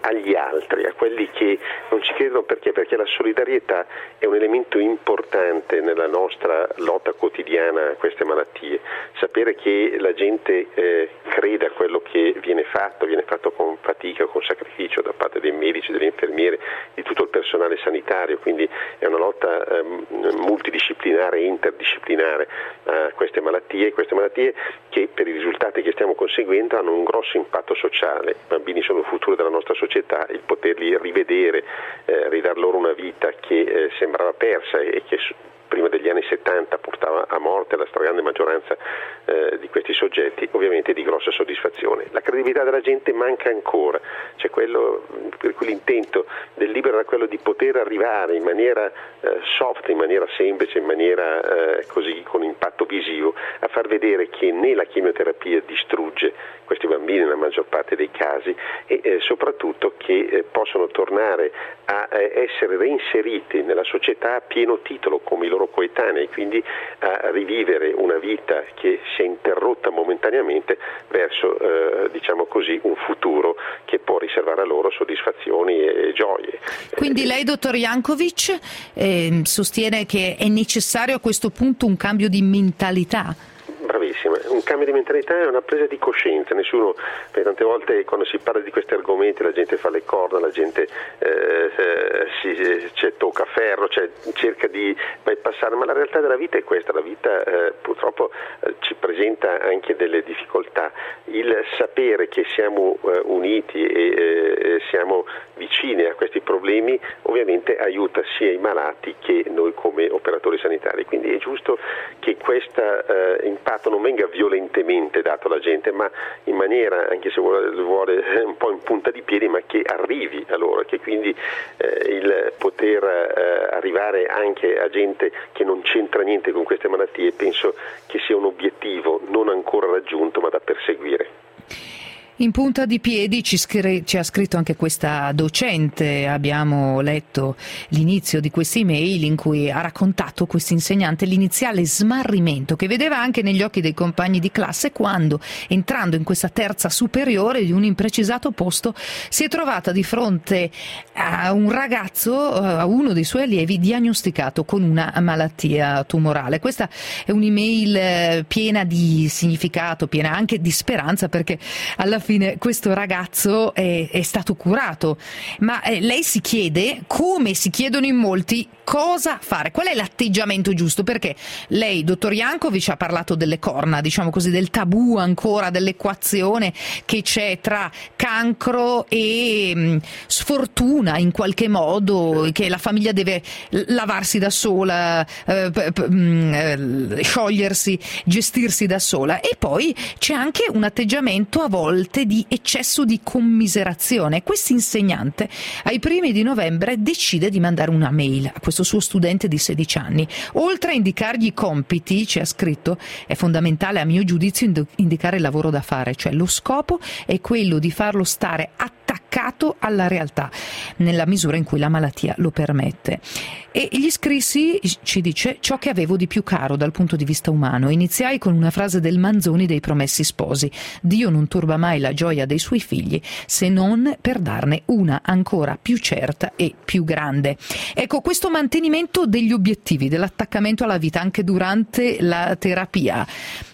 agli altri, a quelli che non ci credono. Perché? Perché la solidarietà è un elemento importante nella nostra lotta quotidiana a queste malattie. Sapere che la gente eh, crede a quello che viene fatto, viene fatto con fatica, con sacrificio da parte dei medici, delle infermiere, di tutto il personale sanitario, quindi è una lotta eh, multidisciplinare e interdisciplinare a queste malattie, queste malattie che per i risultati che stiamo conseguendo hanno un grosso impatto sociale. I bambini sono il futuro della nostra società, il poterli rivedere, eh, ridar loro una vita che eh, sembrava persa e che prima degli anni settanta portava a morte la stragrande maggioranza eh, di questi soggetti, ovviamente di grossa soddisfazione. La credibilità della gente manca ancora, cioè quello, per cui l'intento del libro era quello di poter arrivare in maniera eh, soft, in maniera semplice, in maniera eh, così con impatto visivo, a far vedere che né la chemioterapia distrugge questi bambini nella maggior parte dei casi e eh, soprattutto che eh, possono tornare a eh, essere reinseriti nella società a pieno titolo come i loro coetanei, quindi a rivivere una vita che si è interrotta momentaneamente verso eh, diciamo così un futuro che può riservare a loro soddisfazioni e gioie. Quindi lei, dottor Jankovic, eh, sostiene che è necessario a questo punto un cambio di mentalità? Bravissima, un cambio di mentalità è una presa di coscienza. Nessuno, per tante volte quando si parla di questi argomenti la gente fa le corna, la gente eh, si cioè, tocca ferro, cioè, cerca di bypassare, ma la realtà della vita è questa. La vita eh, purtroppo eh, ci presenta anche delle difficoltà. Il sapere che siamo eh, uniti e eh, siamo vicini a questi problemi ovviamente aiuta sia i malati che noi come operatori sanitari, quindi è giusto che questo eh, impatto non venga violentemente dato alla gente, ma in maniera, anche se vuole, vuole un po' in punta di piedi, ma che arrivi a loro, che quindi eh, il poter eh, arrivare anche a gente che non c'entra niente con queste malattie, penso che sia un obiettivo non ancora raggiunto ma da perseguire. In punta di piedi ci, scri- ci ha scritto anche questa docente, abbiamo letto l'inizio di queste email in cui ha raccontato questo insegnante l'iniziale smarrimento che vedeva anche negli occhi dei compagni di classe quando, entrando in questa terza superiore di un imprecisato posto, si è trovata di fronte a un ragazzo, a uno dei suoi allievi, diagnosticato con una malattia tumorale. Questa è un'email piena di significato, piena anche di speranza, perché alla fine questo ragazzo è, è stato curato, ma eh, lei si chiede, come si chiedono in molti, cosa fare, qual è l'atteggiamento giusto, perché lei, dottor Jankovic, ha parlato delle corna, diciamo così, del tabù ancora, dell'equazione che c'è tra cancro e mh, sfortuna in qualche modo, che la famiglia deve lavarsi da sola, eh, p- p- mh, sciogliersi, gestirsi da sola, e poi c'è anche un atteggiamento a volte di eccesso di commiserazione. Questo insegnante ai primi di novembre decide di mandare una mail a questo suo studente di sedici anni. Oltre a indicargli i compiti, ci ha scritto, è fondamentale a mio giudizio indicare il lavoro da fare, cioè lo scopo è quello di farlo stare attaccato alla realtà nella misura in cui la malattia lo permette. E gli scrissi, ci dice, ciò che avevo di più caro dal punto di vista umano. Iniziai con una frase del Manzoni dei Promessi Sposi: Dio non turba mai la gioia dei suoi figli se non per darne una ancora più certa e più grande. Ecco, questo mantenimento degli obiettivi, dell'attaccamento alla vita anche durante la terapia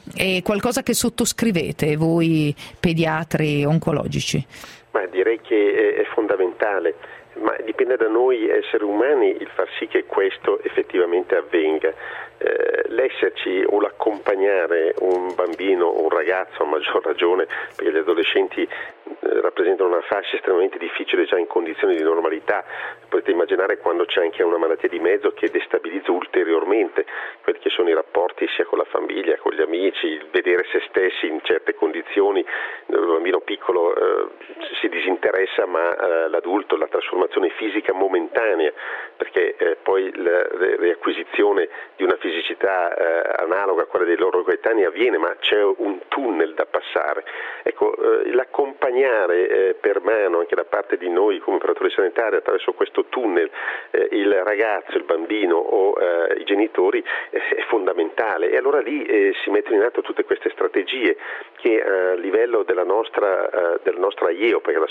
è qualcosa che sottoscrivete voi pediatri oncologici? Ma direi che è fondamentale, ma dipende da noi esseri umani il far sì che questo effettivamente avvenga. Eh, l'esserci o l'accompagnare un bambino o un ragazzo, a maggior ragione, perché gli adolescenti eh, rappresentano una fascia estremamente difficile già in condizioni di normalità. Potete immaginare quando c'è anche una malattia di mezzo che destabilizza ulteriormente quelli che sono i rapporti sia con la famiglia, con gli amici, il vedere se stessi in certe condizioni. Il bambino piccolo eh, si disinteressa, ma eh, l'adulto, la trasformazione fisica momentanea, perché eh, poi la riacquisizione di una fisicità eh, analoga a quella dei loro coetanei avviene, ma c'è un tunnel da passare. Ecco, eh, l'accompagnare eh, per mano anche da parte di noi come operatori sanitari attraverso questo tunnel eh, il ragazzo, il bambino o eh, i genitori eh, è fondamentale, e allora lì eh, si mettono in atto tutte queste strategie che a livello della nostra, eh, della nostra I E O, perché l'associazione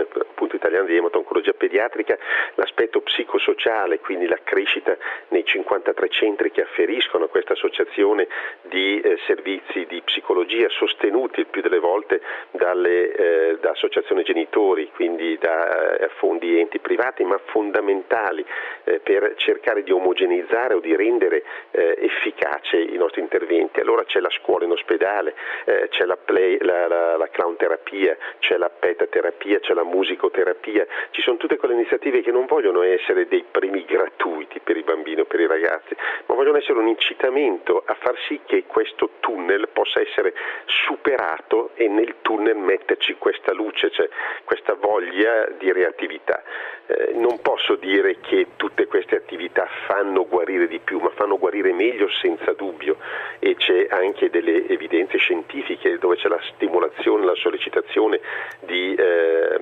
appunto italiano di emato-oncologia pediatrica, l'aspetto psicosociale, quindi la crescita nei cinquantatré centri che afferiscono a questa associazione di eh, servizi di psicologia, sostenuti il più delle volte dalle, eh, da associazioni genitori, quindi da eh, fondi e enti privati, ma fondamentali eh, per cercare di omogeneizzare o di rendere eh, efficace i nostri interventi. Allora c'è la scuola in ospedale, eh, c'è la, play, la, la, la clown terapia, c'è la pet terapia, c'è la musicoterapia, ci sono tutte quelle iniziative che non vogliono essere dei premi gratuiti per i bambini o per i ragazzi, ma vogliono essere un incitamento a far sì che questo tunnel possa essere superato e nel tunnel metterci questa luce, cioè questa voglia di reattività. Eh, non posso dire che tutte queste attività fanno guarire di più, ma fanno guarire meglio senza dubbio, e c'è anche delle evidenze scientifiche dove c'è la stimolazione, la sollecitazione di, eh,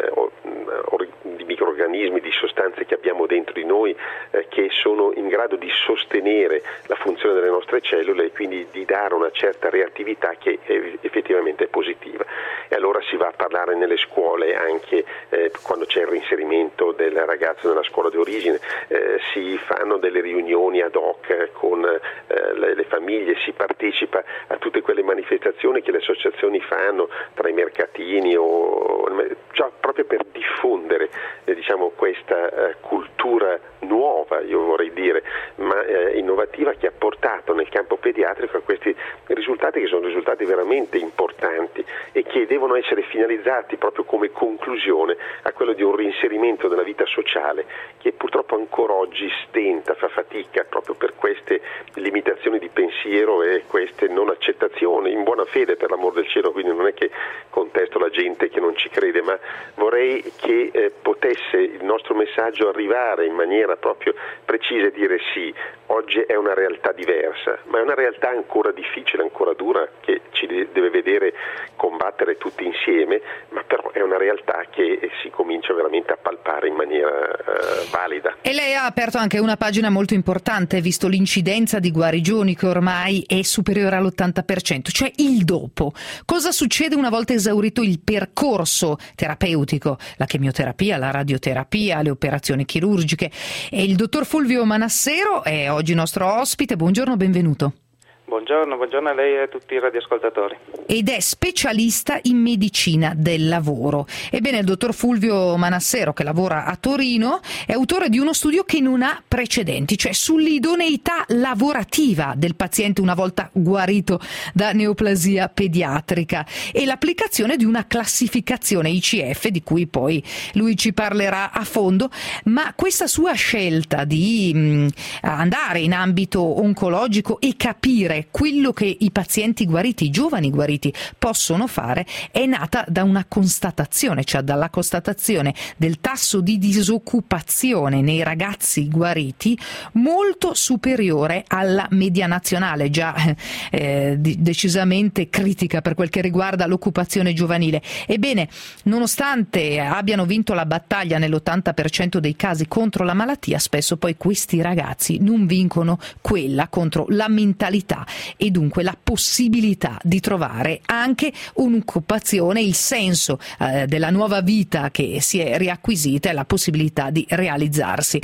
di microrganismi, di sostanze che abbiamo dentro di noi eh, che sono in grado di sostenere la funzione delle nostre cellule e quindi di dare una certa reattività che è, effettivamente è positiva. E allora si va a parlare nelle scuole anche eh, quando c'è il reinserimento del ragazzo nella scuola di origine, eh, si fanno delle riunioni ad hoc con eh, le, le famiglie, si partecipa a tutte quelle manifestazioni che le associazioni fanno tra i mercatini o cioè, proprio per diffondere eh, diciamo questa eh, cultura nuova, io vorrei dire, ma eh, innovativa, che ha portato nel campo pediatrico a questi risultati che sono risultati veramente importanti e che devono essere finalizzati proprio come conclusione a quello di un reinserimento della vita sociale che purtroppo ancora oggi stenta, fa fatica proprio per queste limitazioni di pensiero e queste non accettazioni, in buona fede per l'amor del cielo, quindi non è che contesto la gente che non ci crede, ma vorrei che eh, potesse il nostro messaggio arrivare in maniera proprio precisa e dire sì, oggi è una realtà diversa, ma è una realtà ancora difficile, ancora dura, che ci deve vedere combattere tutti insieme, ma però è una realtà che si comincia veramente a palpare in maniera uh, valida. E lei ha aperto anche una pagina molto importante, visto l'incidenza di guarigioni che ormai è superiore all'ottanta per cento, cioè il dopo. Cosa succede una volta esaurito il percorso terapeutico, la chemioterapia, la radioterapia, le operazioni chirurgiche? E il dottor Fulvio Manassero è oggi nostro ospite. Buongiorno, benvenuto. Buongiorno, buongiorno a lei e a tutti i radioascoltatori. Ed è specialista in medicina del lavoro. Ebbene, il dottor Fulvio Manassero, che lavora a Torino, è autore di uno studio che non ha precedenti, cioè sull'idoneità lavorativa del paziente una volta guarito da neoplasia pediatrica e l'applicazione di una classificazione I C F, di cui poi lui ci parlerà a fondo. Ma questa sua scelta di mh, andare in ambito oncologico e capire quello che i pazienti guariti, i giovani guariti possono fare, è nata da una constatazione, cioè dalla constatazione del tasso di disoccupazione nei ragazzi guariti molto superiore alla media nazionale, già eh, decisamente critica per quel che riguarda l'occupazione giovanile. Ebbene, nonostante abbiano vinto la battaglia nell'ottanta per cento dei casi contro la malattia, spesso poi questi ragazzi non vincono quella contro la mentalità e dunque la possibilità di trovare anche un'occupazione, il senso eh, della nuova vita che si è riacquisita e la possibilità di realizzarsi.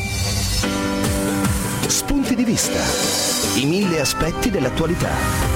Spunti di vista, i mille aspetti dell'attualità.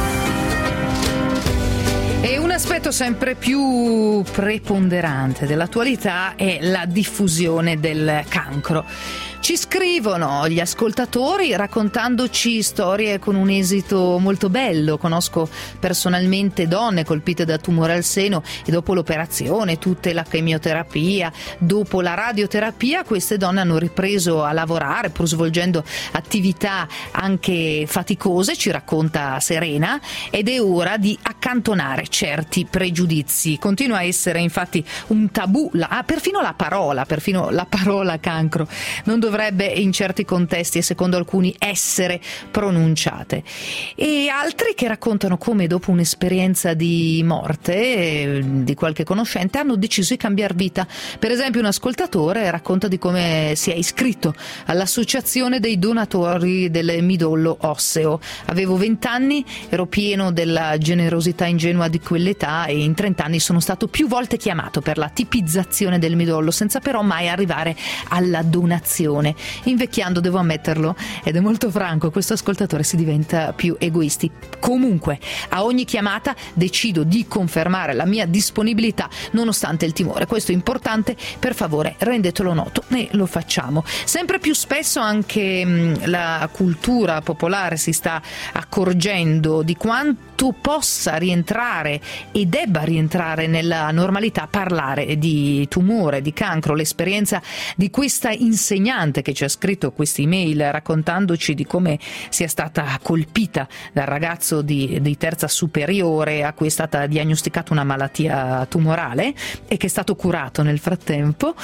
E un aspetto sempre più preponderante dell'attualità è la diffusione del cancro. Ci scrivono gli ascoltatori raccontandoci storie con un esito molto bello. Conosco personalmente donne colpite da tumore al seno e dopo l'operazione, tutte la chemioterapia, dopo la radioterapia, queste donne hanno ripreso a lavorare pur svolgendo attività anche faticose, ci racconta Serena, ed è ora di accantonare certi pregiudizi. Continua a essere infatti un tabù, la, perfino la parola, perfino la parola cancro non dovrebbe dovrebbe in certi contesti e secondo alcuni essere pronunciate, e altri che raccontano come dopo un'esperienza di morte eh, di qualche conoscente hanno deciso di cambiare vita. Per esempio un ascoltatore racconta di come si è iscritto all'associazione dei donatori del midollo osseo. Avevo venti anni, ero pieno della generosità ingenua di quell'età e in trenta anni sono stato più volte chiamato per la tipizzazione del midollo senza però mai arrivare alla donazione. Invecchiando, devo ammetterlo, ed è molto franco, questo ascoltatore si diventa più egoisti. Comunque, a ogni chiamata decido di confermare la mia disponibilità nonostante il timore. Questo è importante, per favore rendetelo noto, e lo facciamo. Sempre più spesso anche mh, la cultura popolare si sta accorgendo di quanto possa rientrare e debba rientrare nella normalità parlare di tumore, di cancro. L'esperienza di questa insegnante che ci ha scritto questa email raccontandoci di come sia stata colpita dal ragazzo di, di terza superiore a cui è stata diagnosticata una malattia tumorale e che è stato curato nel frattempo,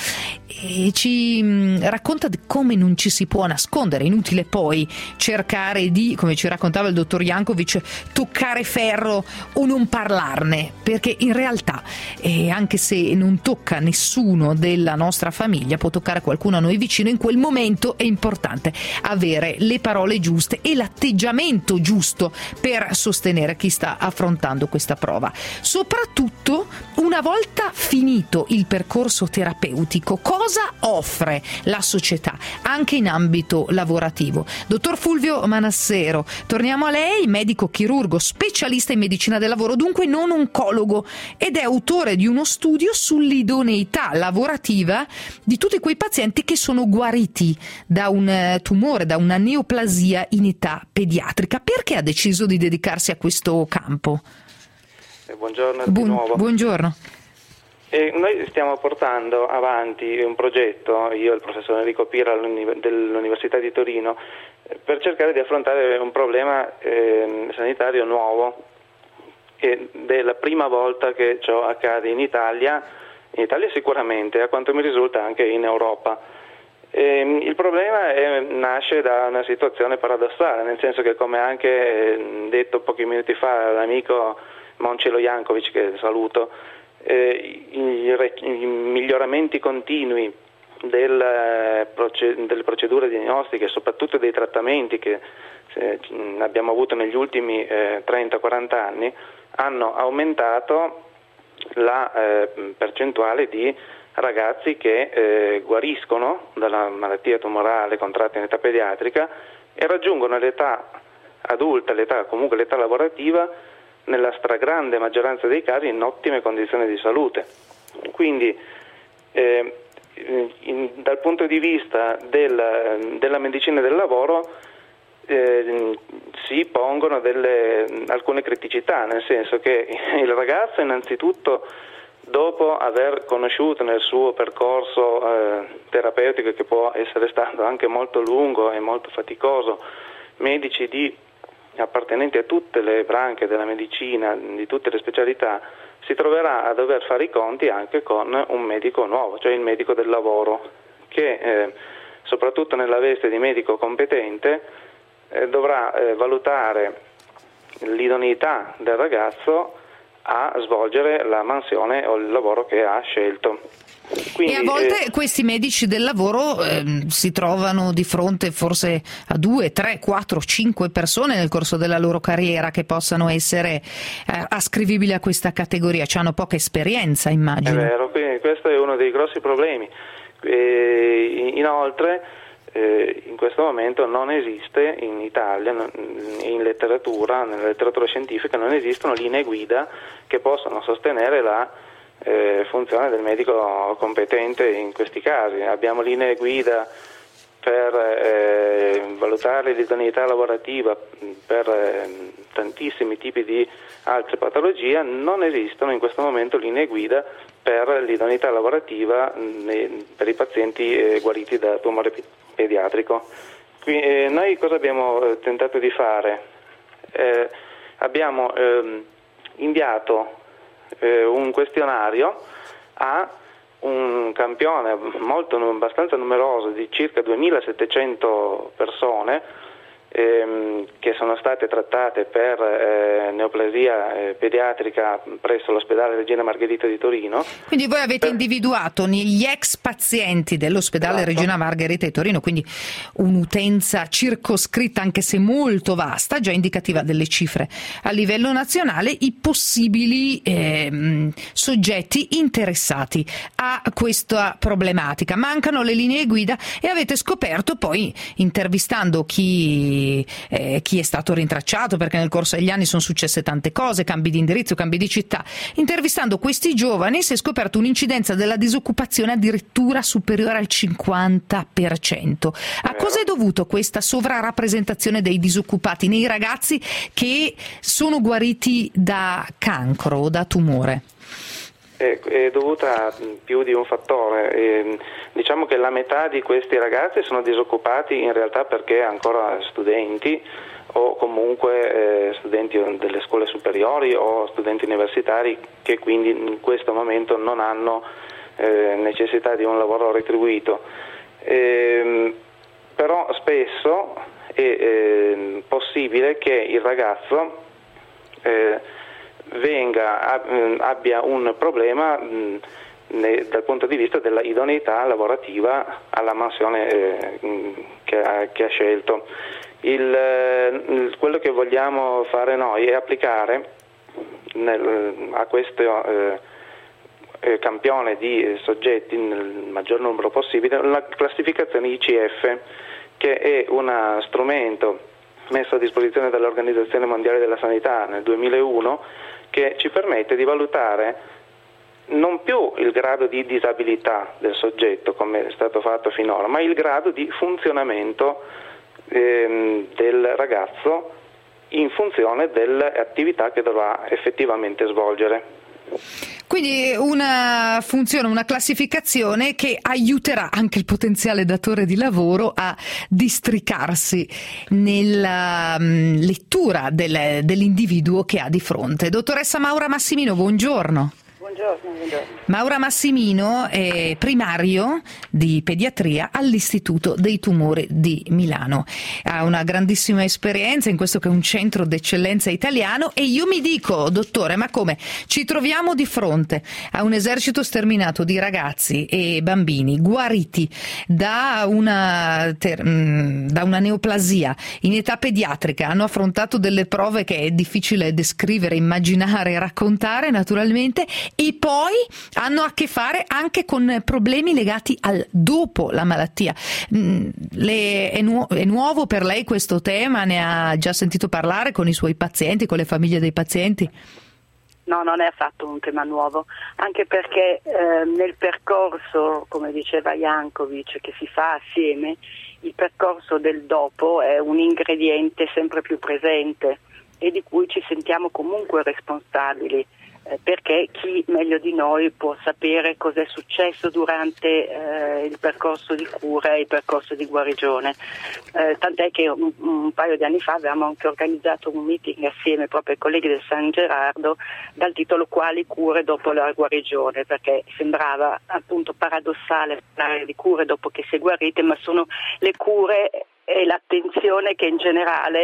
e ci mh, racconta di come non ci si può nascondere. Inutile poi cercare di, come ci raccontava il dottor Jankovic, toccare ferro o non parlarne, perché in realtà eh, anche se non tocca nessuno della nostra famiglia, può toccare qualcuno a noi vicino. In quel momento è importante avere le parole giuste e l'atteggiamento giusto per sostenere chi sta affrontando questa prova. Soprattutto una volta finito il percorso terapeutico, cosa offre la società anche in ambito lavorativo? Dottor Fulvio Manassero, torniamo a lei, medico chirurgo, specialista in medicina del lavoro, dunque non oncologo, ed è autore di uno studio sull'idoneità lavorativa di tutti quei pazienti che sono guariti da un tumore, da una neoplasia in età pediatrica. Perché ha deciso di dedicarsi a questo campo? Eh, buongiorno Bu- di nuovo. Buongiorno. E noi stiamo portando avanti un progetto, io e il professor Enrico Pira dell'Università di Torino, per cercare di affrontare un problema eh, sanitario nuovo, ed è la prima volta che ciò accade in Italia, in Italia sicuramente, a quanto mi risulta anche in Europa. E il problema è, nasce da una situazione paradossale, nel senso che, come anche detto pochi minuti fa l'amico Moncelo Jankovic, che saluto, eh, i, i miglioramenti continui del, delle procedure diagnostiche e soprattutto dei trattamenti che eh, abbiamo avuto negli ultimi eh, trenta quaranta anni hanno aumentato la eh, percentuale di ragazzi che eh, guariscono dalla malattia tumorale contratta in età pediatrica e raggiungono l'età adulta, l'età, comunque l'età lavorativa, nella stragrande maggioranza dei casi in ottime condizioni di salute. Quindi eh, in, dal punto di vista del, della medicina del lavoro eh, si pongono delle, alcune criticità, nel senso che il ragazzo innanzitutto, dopo aver conosciuto nel suo percorso eh, terapeutico, che può essere stato anche molto lungo e molto faticoso, medici di appartenenti a tutte le branche della medicina, di tutte le specialità, si troverà a dover fare i conti anche con un medico nuovo, cioè il medico del lavoro, che eh, soprattutto nella veste di medico competente eh, dovrà eh, valutare l'idoneità del ragazzo a svolgere la mansione o il lavoro che ha scelto. Quindi, e a volte eh, questi medici del lavoro eh, si trovano di fronte forse a due, tre, quattro, cinque persone nel corso della loro carriera che possano essere eh, ascrivibili a questa categoria, cioè hanno poca esperienza, immagino. È vero, quindi questo è uno dei grossi problemi. E, inoltre eh, in questo momento non esiste in Italia, in letteratura, nella letteratura scientifica non esistono linee guida che possano sostenere la Eh, funzione del medico competente in questi casi. Abbiamo linee guida per eh, valutare l'idoneità lavorativa per eh, tantissimi tipi di altre patologie, non esistono in questo momento linee guida per l'idoneità lavorativa mh, per i pazienti eh, guariti da tumore pediatrico. Qui, eh, noi cosa abbiamo eh, tentato di fare? Eh, abbiamo eh, inviato un questionario a un campione molto, abbastanza numeroso di circa duemilasettecento persone ehm, che sono state trattate per eh, neoplasia eh, pediatrica presso l'ospedale Regina Margherita di Torino. Quindi voi avete per... individuato negli ex pazienti dell'ospedale esatto. Regina Margherita di Torino, quindi un'utenza circoscritta anche se molto vasta, già indicativa delle cifre a livello nazionale, i possibili ehm, soggetti interessati a questa problematica. Mancano le linee guida e avete scoperto poi, intervistando chi Eh, chi è stato rintracciato, perché nel corso degli anni sono successe tante cose, cambi di indirizzo, cambi di città, intervistando questi giovani si è scoperto un'incidenza della disoccupazione addirittura superiore al cinquanta per cento. A cosa è dovuto questa sovrarappresentazione dei disoccupati nei ragazzi che sono guariti da cancro o da tumore? È dovuta a più di un fattore. E diciamo che la metà di questi ragazzi sono disoccupati in realtà perché ancora studenti o comunque eh, studenti delle scuole superiori o studenti universitari che quindi in questo momento non hanno eh, necessità di un lavoro retribuito. E, però spesso è eh, possibile che il ragazzo eh, venga abbia un problema mh, ne, dal punto di vista della idoneità lavorativa alla mansione eh, che, ha, che ha scelto. Il, eh, quello che vogliamo fare noi è applicare nel, a questo eh, eh, campione di soggetti nel maggior numero possibile la classificazione I C F, che è uno strumento messo a disposizione dall'Organizzazione Mondiale della Sanità nel duemilauno, che ci permette di valutare non più il grado di disabilità del soggetto come è stato fatto finora, ma il grado di funzionamento ehm, del ragazzo in funzione delle attività che dovrà effettivamente svolgere. Quindi una funzione, una classificazione che aiuterà anche il potenziale datore di lavoro a districarsi nella um, lettura del, dell'individuo che ha di fronte. Dottoressa Maura Massimino, buongiorno. Buongiorno, buongiorno. Maura Massimino è primario di pediatria all'Istituto dei Tumori di Milano. Ha una grandissima esperienza in questo che è un centro d'eccellenza italiano e io mi dico, dottore, ma come? Ci troviamo di fronte a un esercito sterminato di ragazzi e bambini guariti da una, ter, da una neoplasia in età pediatrica, hanno affrontato delle prove che è difficile descrivere, immaginare, raccontare naturalmente, e poi hanno a che fare anche con problemi legati al dopo la malattia. Le, è, nu- è nuovo per lei questo tema? Ne ha già sentito parlare con i suoi pazienti, con le famiglie dei pazienti? No, non è affatto un tema nuovo, anche perché eh, nel percorso, come diceva Jankovic, che si fa assieme, il percorso del dopo è un ingrediente sempre più presente e di cui ci sentiamo comunque responsabili. Perché chi meglio di noi può sapere cosa è successo durante eh, il percorso di cura e il percorso di guarigione. Eh, tant'è che un, un paio di anni fa avevamo anche organizzato un meeting assieme proprio ai colleghi del San Gerardo dal titolo Quali cure dopo la guarigione, perché sembrava appunto paradossale parlare di cure dopo che si è guarite, ma sono le cure e l'attenzione che in generale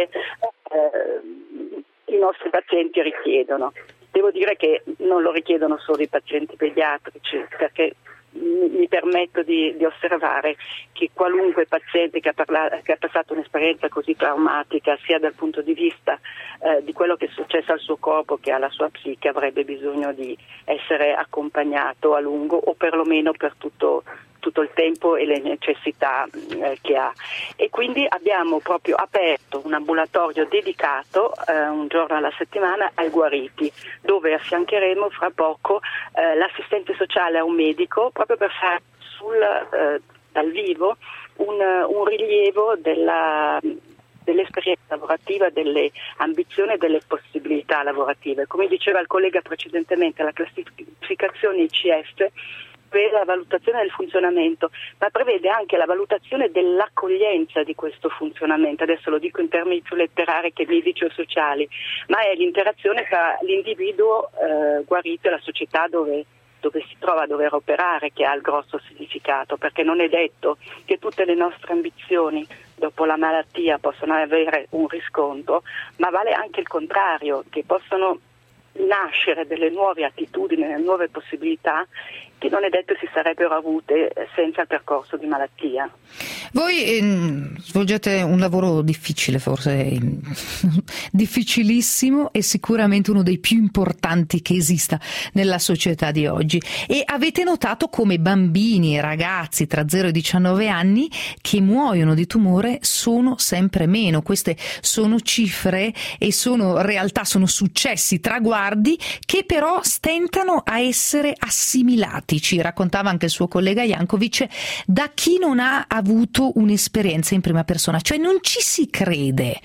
eh, i nostri pazienti richiedono. Devo dire che non lo richiedono solo i pazienti pediatrici, perché mi permetto di, di osservare che qualunque paziente che ha, parlato, che ha passato un'esperienza così traumatica, sia dal punto di vista eh, di quello che è successo al suo corpo che alla sua psiche, avrebbe bisogno di essere accompagnato a lungo o perlomeno per tutto tutto il tempo e le necessità eh, che ha. E quindi abbiamo proprio aperto un ambulatorio dedicato eh, un giorno alla settimana ai guariti, dove affiancheremo fra poco eh, l'assistente sociale a un medico proprio per fare sul, eh, dal vivo un, un rilievo della dell'esperienza lavorativa, delle ambizioni e delle possibilità lavorative. Come diceva il collega precedentemente, la classificazione I C F prevede la valutazione del funzionamento, ma prevede anche la valutazione dell'accoglienza di questo funzionamento. Adesso lo dico in termini più letterari che medici o sociali, ma è l'interazione tra l'individuo eh, guarito e la società dove, dove si trova a dover operare che ha il grosso significato, perché non è detto che tutte le nostre ambizioni dopo la malattia possano avere un riscontro, ma vale anche il contrario, che possono nascere delle nuove attitudini, delle nuove possibilità che non è detto si sarebbero avute senza il percorso di malattia. Voi eh, svolgete un lavoro difficile, forse difficilissimo, e sicuramente uno dei più importanti che esista nella società di oggi, e avete notato come bambini e ragazzi tra zero e diciannove anni che muoiono di tumore sono sempre meno. Queste sono cifre e sono realtà, sono successi, traguardi che però stentano a essere assimilati. Ci raccontava anche il suo collega Jankovic, da chi non ha avuto un'esperienza in prima persona, cioè non ci si crede.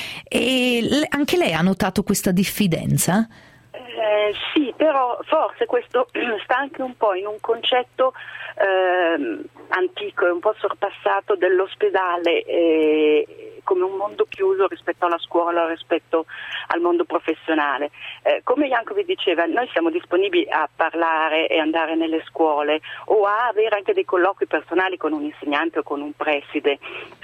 E anche lei ha notato questa diffidenza? Eh, sì, però forse questo sta anche un po' in un concetto eh, antico e un po' sorpassato dell'ospedale eh, come un mondo chiuso rispetto alla scuola, rispetto al mondo professionale. Eh, come Jankovic diceva, noi siamo disponibili a parlare e andare nelle scuole o a avere anche dei colloqui personali con un insegnante o con un preside.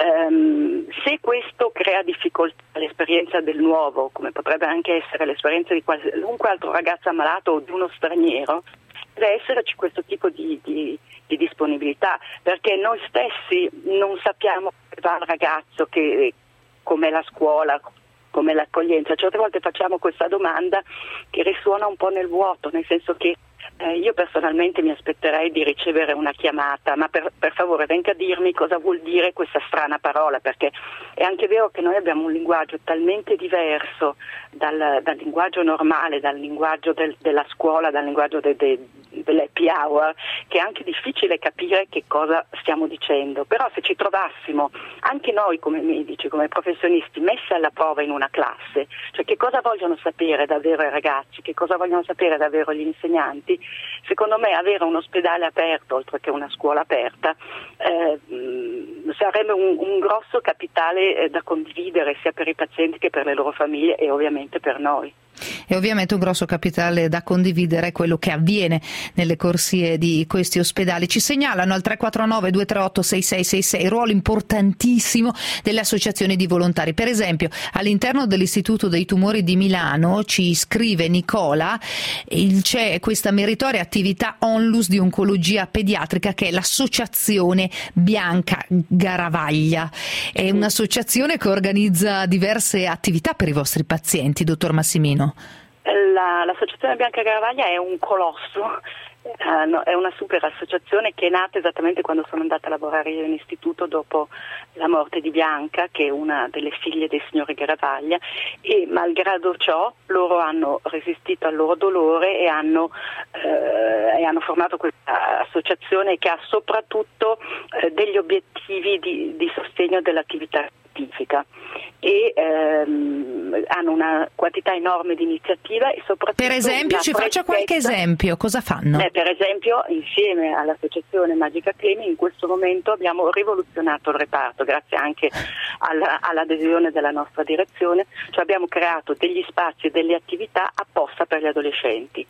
Um, se questo crea difficoltà all'esperienza del nuovo, come potrebbe anche essere l'esperienza di qualunque altro ragazzo ammalato o di uno straniero, deve esserci questo tipo di, di, di disponibilità, perché noi stessi non sappiamo che va al ragazzo, che com'è la scuola, com'è l'accoglienza. Certe volte facciamo questa domanda che risuona un po' nel vuoto, nel senso che eh, io personalmente mi aspetterei di ricevere una chiamata, ma per, per favore venga a dirmi cosa vuol dire questa strana parola, perché è anche vero che noi abbiamo un linguaggio talmente diverso dal, dal linguaggio normale, dal linguaggio del, della scuola, dal linguaggio de, de, dell'happy hour, che è anche difficile capire che cosa stiamo dicendo. Però se ci trovassimo anche noi come medici, come professionisti, messi alla prova in una classe, cioè che cosa vogliono sapere davvero i ragazzi, che cosa vogliono sapere davvero gli insegnanti, secondo me avere un ospedale aperto oltre che una scuola aperta eh, sarebbe un, un grosso capitale eh, da condividere sia per i pazienti che per le loro famiglie e ovviamente per noi. E ovviamente un grosso capitale da condividere è quello che avviene nelle corsie di questi ospedali. Ci segnalano al tre quattro nove due tre otto sei sei sei sei il ruolo importantissimo delle associazioni di volontari. Per esempio, all'interno dell'Istituto dei Tumori di Milano, ci scrive Nicola, c'è questa meritoria attività Onlus di oncologia pediatrica che è l'associazione Bianca Garavaglia. È un'associazione che organizza diverse attività per i vostri pazienti, dottor Massimino. La, l'associazione Bianca Garavaglia è un colosso, eh, no, è una super associazione che è nata esattamente quando sono andata a lavorare io in istituto dopo la morte di Bianca, che è una delle figlie dei signori Garavaglia, e malgrado ciò loro hanno resistito al loro dolore e hanno, eh, e hanno formato questa associazione che ha soprattutto eh, degli obiettivi di, di sostegno dell'attività scientifica e ehm, hanno una quantità enorme di iniziative e soprattutto per esempio ci faccia qualche esempio, cosa fanno? Eh, per esempio insieme all'associazione Magica Clemi in questo momento abbiamo rivoluzionato il reparto grazie anche alla, all'adesione della nostra direzione, cioè abbiamo creato degli spazi e delle attività apposta per gli adolescenti.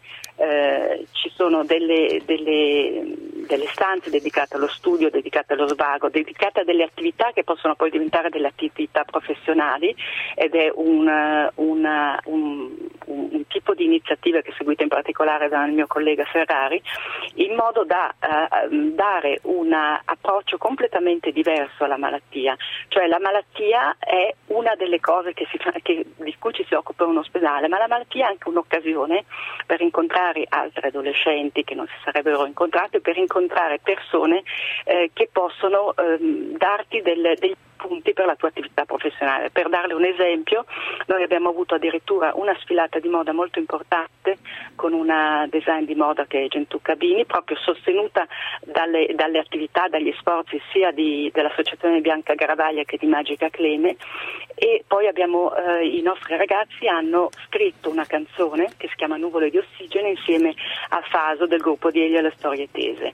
Eh, ci sono delle, delle, delle stanze dedicate allo studio, dedicate allo svago, dedicate a delle attività che possono poi diventare delle attività professionali ed è un, una, un, un, un tipo di iniziativa che è seguita in particolare dal mio collega Ferrari, in modo da uh, dare un approccio completamente diverso alla malattia. Cioè la malattia è una delle cose che si fa, che, di cui ci si occupa in un ospedale, ma la malattia è anche un'occasione per incontrare altri adolescenti che non si sarebbero incontrati, per incontrare persone eh, che possono ehm, darti del, degli punti per la tua attività professionale. Per darle un esempio, noi abbiamo avuto addirittura una sfilata di moda molto importante con una design di moda che è Gentù Cabini, proprio sostenuta dalle, dalle attività, dagli sforzi sia di, dell'associazione Bianca Garavaglia che di Magica Cleme, e poi abbiamo eh, i nostri ragazzi hanno scritto una canzone che si chiama Nuvole di ossigeno insieme a Faso del gruppo di Elio e le Storie Tese.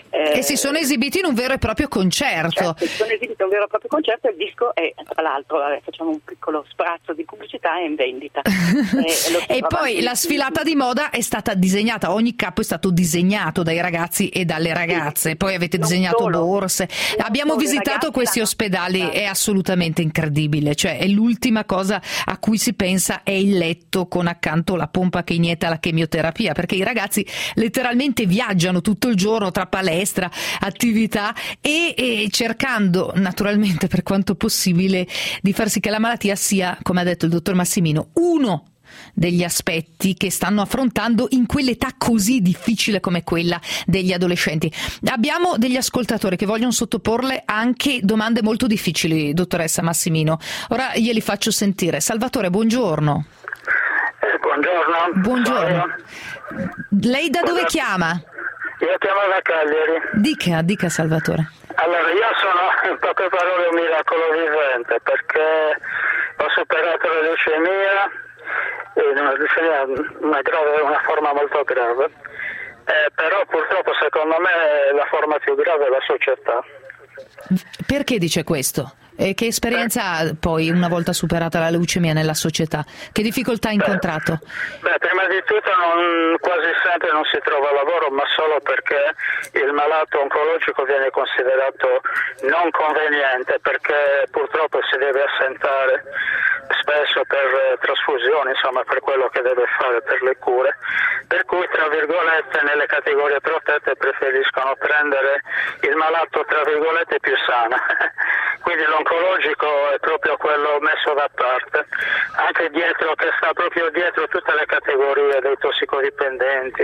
Eh, e si sono esibiti in un vero e proprio concerto. Certo, si sono esibiti in un vero e proprio concerto e il disco è, tra l'altro, vabbè, facciamo un piccolo sprazzo di pubblicità, è in vendita. e, e poi la sfilata di moda è stata disegnata, ogni capo è stato disegnato dai ragazzi e dalle ragazze, sì, poi avete non disegnato solo, borse. Abbiamo visitato questi ospedali, è assolutamente incredibile, cioè è l'ultima cosa a cui si pensa è il letto con accanto la pompa che inietta la chemioterapia, perché i ragazzi letteralmente viaggiano tutto il giorno tra palestra, attività e, e cercando naturalmente per quanto possibile di far sì che la malattia sia, come ha detto il dottor Massimino, uno degli aspetti che stanno affrontando in quell'età così difficile come quella degli adolescenti. Abbiamo degli ascoltatori che vogliono sottoporle anche domande molto difficili, dottoressa Massimino. Ora glieli faccio sentire. Salvatore, buongiorno. Eh, buongiorno. Buongiorno. Lei da dove chiama? Io chiamo da Cagliari. Dica, dica Salvatore. Allora, io sono in poche parole un miracolo vivente perché ho superato la leucemia, una leucemia una grave, una forma molto grave, eh, però purtroppo secondo me la forma più grave è la società. Perché dice questo? E che esperienza ha poi una volta superata la leucemia nella società? Che difficoltà ha incontrato? Beh, beh prima di tutto non, quasi sempre non si trova lavoro, ma solo perché il malato oncologico viene considerato non conveniente, perché purtroppo si deve assentare spesso per trasfusioni, insomma per quello che deve fare per le cure, per cui tra virgolette nelle categorie protette preferiscono prendere il malato tra virgolette più sano. Quindi l'oncologico è proprio quello messo da parte, anche dietro, che sta proprio dietro tutte le categorie dei tossicodipendenti,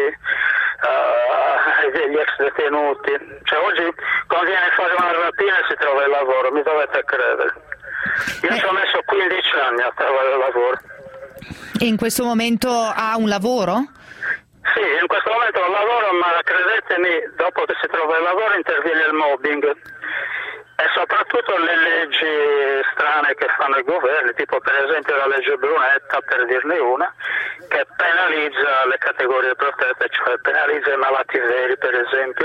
uh, degli ex detenuti. Cioè oggi conviene fare una rapina e si trova il lavoro, mi dovete credere. Io ci ho messo quindici anni a trovare lavoro. E in questo momento ha un lavoro? Sì, in questo momento ho un lavoro, ma credetemi, dopo che si trova il lavoro interviene il mobbing. E soprattutto le leggi strane che fanno i governi, tipo per esempio la legge Brunetta, per dirne una, che penalizza le categorie protette, cioè penalizza i malati veri, per esempio.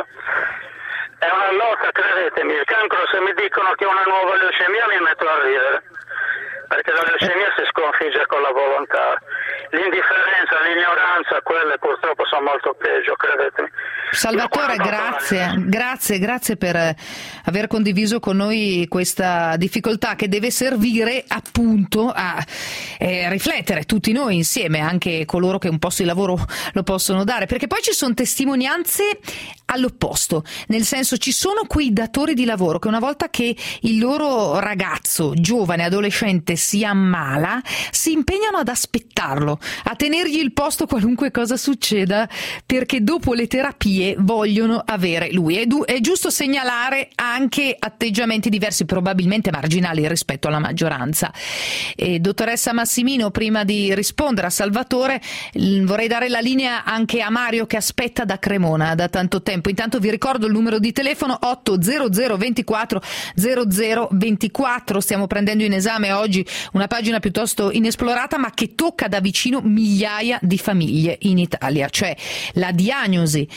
È una lotta, credetemi, il cancro, se mi dicono che è una nuova leucemia mi metto a ridere, perché la leucemia si sconfigge con la volontà. L'indifferenza, l'ignoranza, quelle purtroppo sono molto peggio, credetemi. Salvatore, grazie, grazie, grazie per aver condiviso con noi questa difficoltà che deve servire appunto a eh, riflettere tutti noi insieme, anche coloro che un posto di lavoro lo possono dare, perché poi ci sono testimonianze all'opposto, nel senso ci sono quei datori di lavoro che una volta che il loro ragazzo, giovane, adolescente si ammala, si impegnano ad aspettarlo, a tenergli il posto qualunque cosa succeda, perché dopo le terapie vogliono avere lui. È, du- è giusto segnalare anche atteggiamenti diversi, probabilmente marginali rispetto alla maggioranza. E, dottoressa Massimino, prima di rispondere a Salvatore, l- vorrei dare la linea anche a Mario che aspetta da Cremona da tanto tempo. Intanto vi ricordo il numero di telefono otto zero zero ventiquattro zero zero ventiquattro. Stiamo prendendo in esame oggi una pagina piuttosto inesplorata, ma che tocca da vicino migliaia di famiglie in Italia, cioè la diagnosi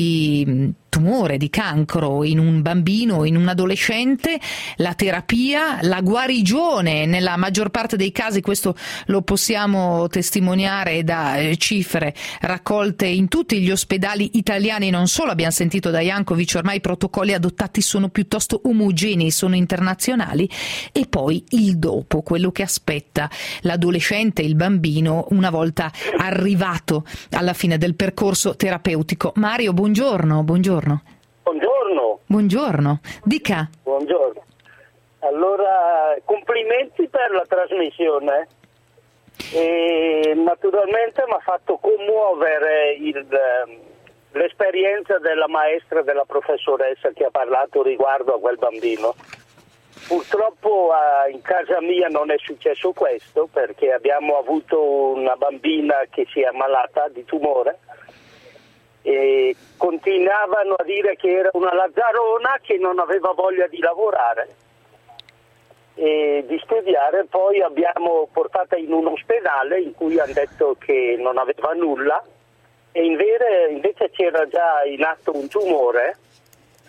di tumore, di cancro in un bambino, in un adolescente, la terapia, la guarigione nella maggior parte dei casi, questo lo possiamo testimoniare da eh, cifre raccolte in tutti gli ospedali italiani, non solo. Abbiamo sentito da Jankovic, ormai i protocolli adottati sono piuttosto omogenei, sono internazionali. E poi il dopo, quello che aspetta l'adolescente, il bambino, una volta arrivato alla fine del percorso terapeutico. Mario, buongiorno, buongiorno. Buongiorno. Buongiorno, dica. Buongiorno. Allora, complimenti per la trasmissione. E naturalmente mi ha fatto commuovere il, l'esperienza della maestra e della professoressa che ha parlato riguardo a quel bambino. Purtroppo in casa mia non è successo questo, perché abbiamo avuto una bambina che si è ammalata di tumore e continuavano a dire che era una lazzarona, che non aveva voglia di lavorare e di studiare. Poi abbiamo portata in un ospedale in cui hanno detto che non aveva nulla e invece, invece c'era già in atto un tumore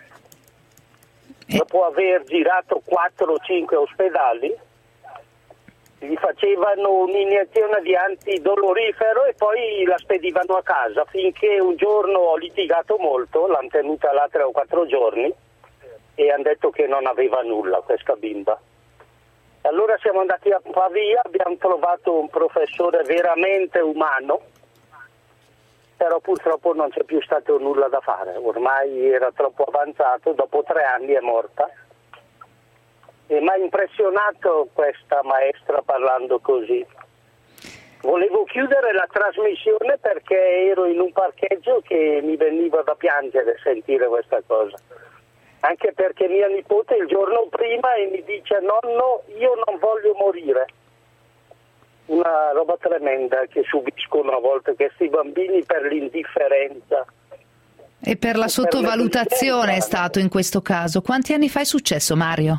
Eh. Dopo aver girato quattro o cinque ospedali, gli facevano un'iniezione di antidolorifero e poi la spedivano a casa, finché un giorno ho litigato molto, l'hanno tenuta là tre o quattro giorni e hanno detto che non aveva nulla questa bimba. Allora siamo andati a Pavia, abbiamo trovato un professore veramente umano, però purtroppo non c'è più stato nulla da fare, ormai era troppo avanzato, dopo tre anni è morta. E mi ha impressionato questa maestra parlando così. Volevo chiudere la trasmissione perché ero in un parcheggio che mi veniva da piangere sentire questa cosa. Anche perché mia nipote il giorno prima e mi dice: nonno, io non voglio morire. Una roba tremenda che subiscono a volte questi bambini per l'indifferenza. E per la sottovalutazione è stato in questo caso. Quanti anni fa è successo, Mario?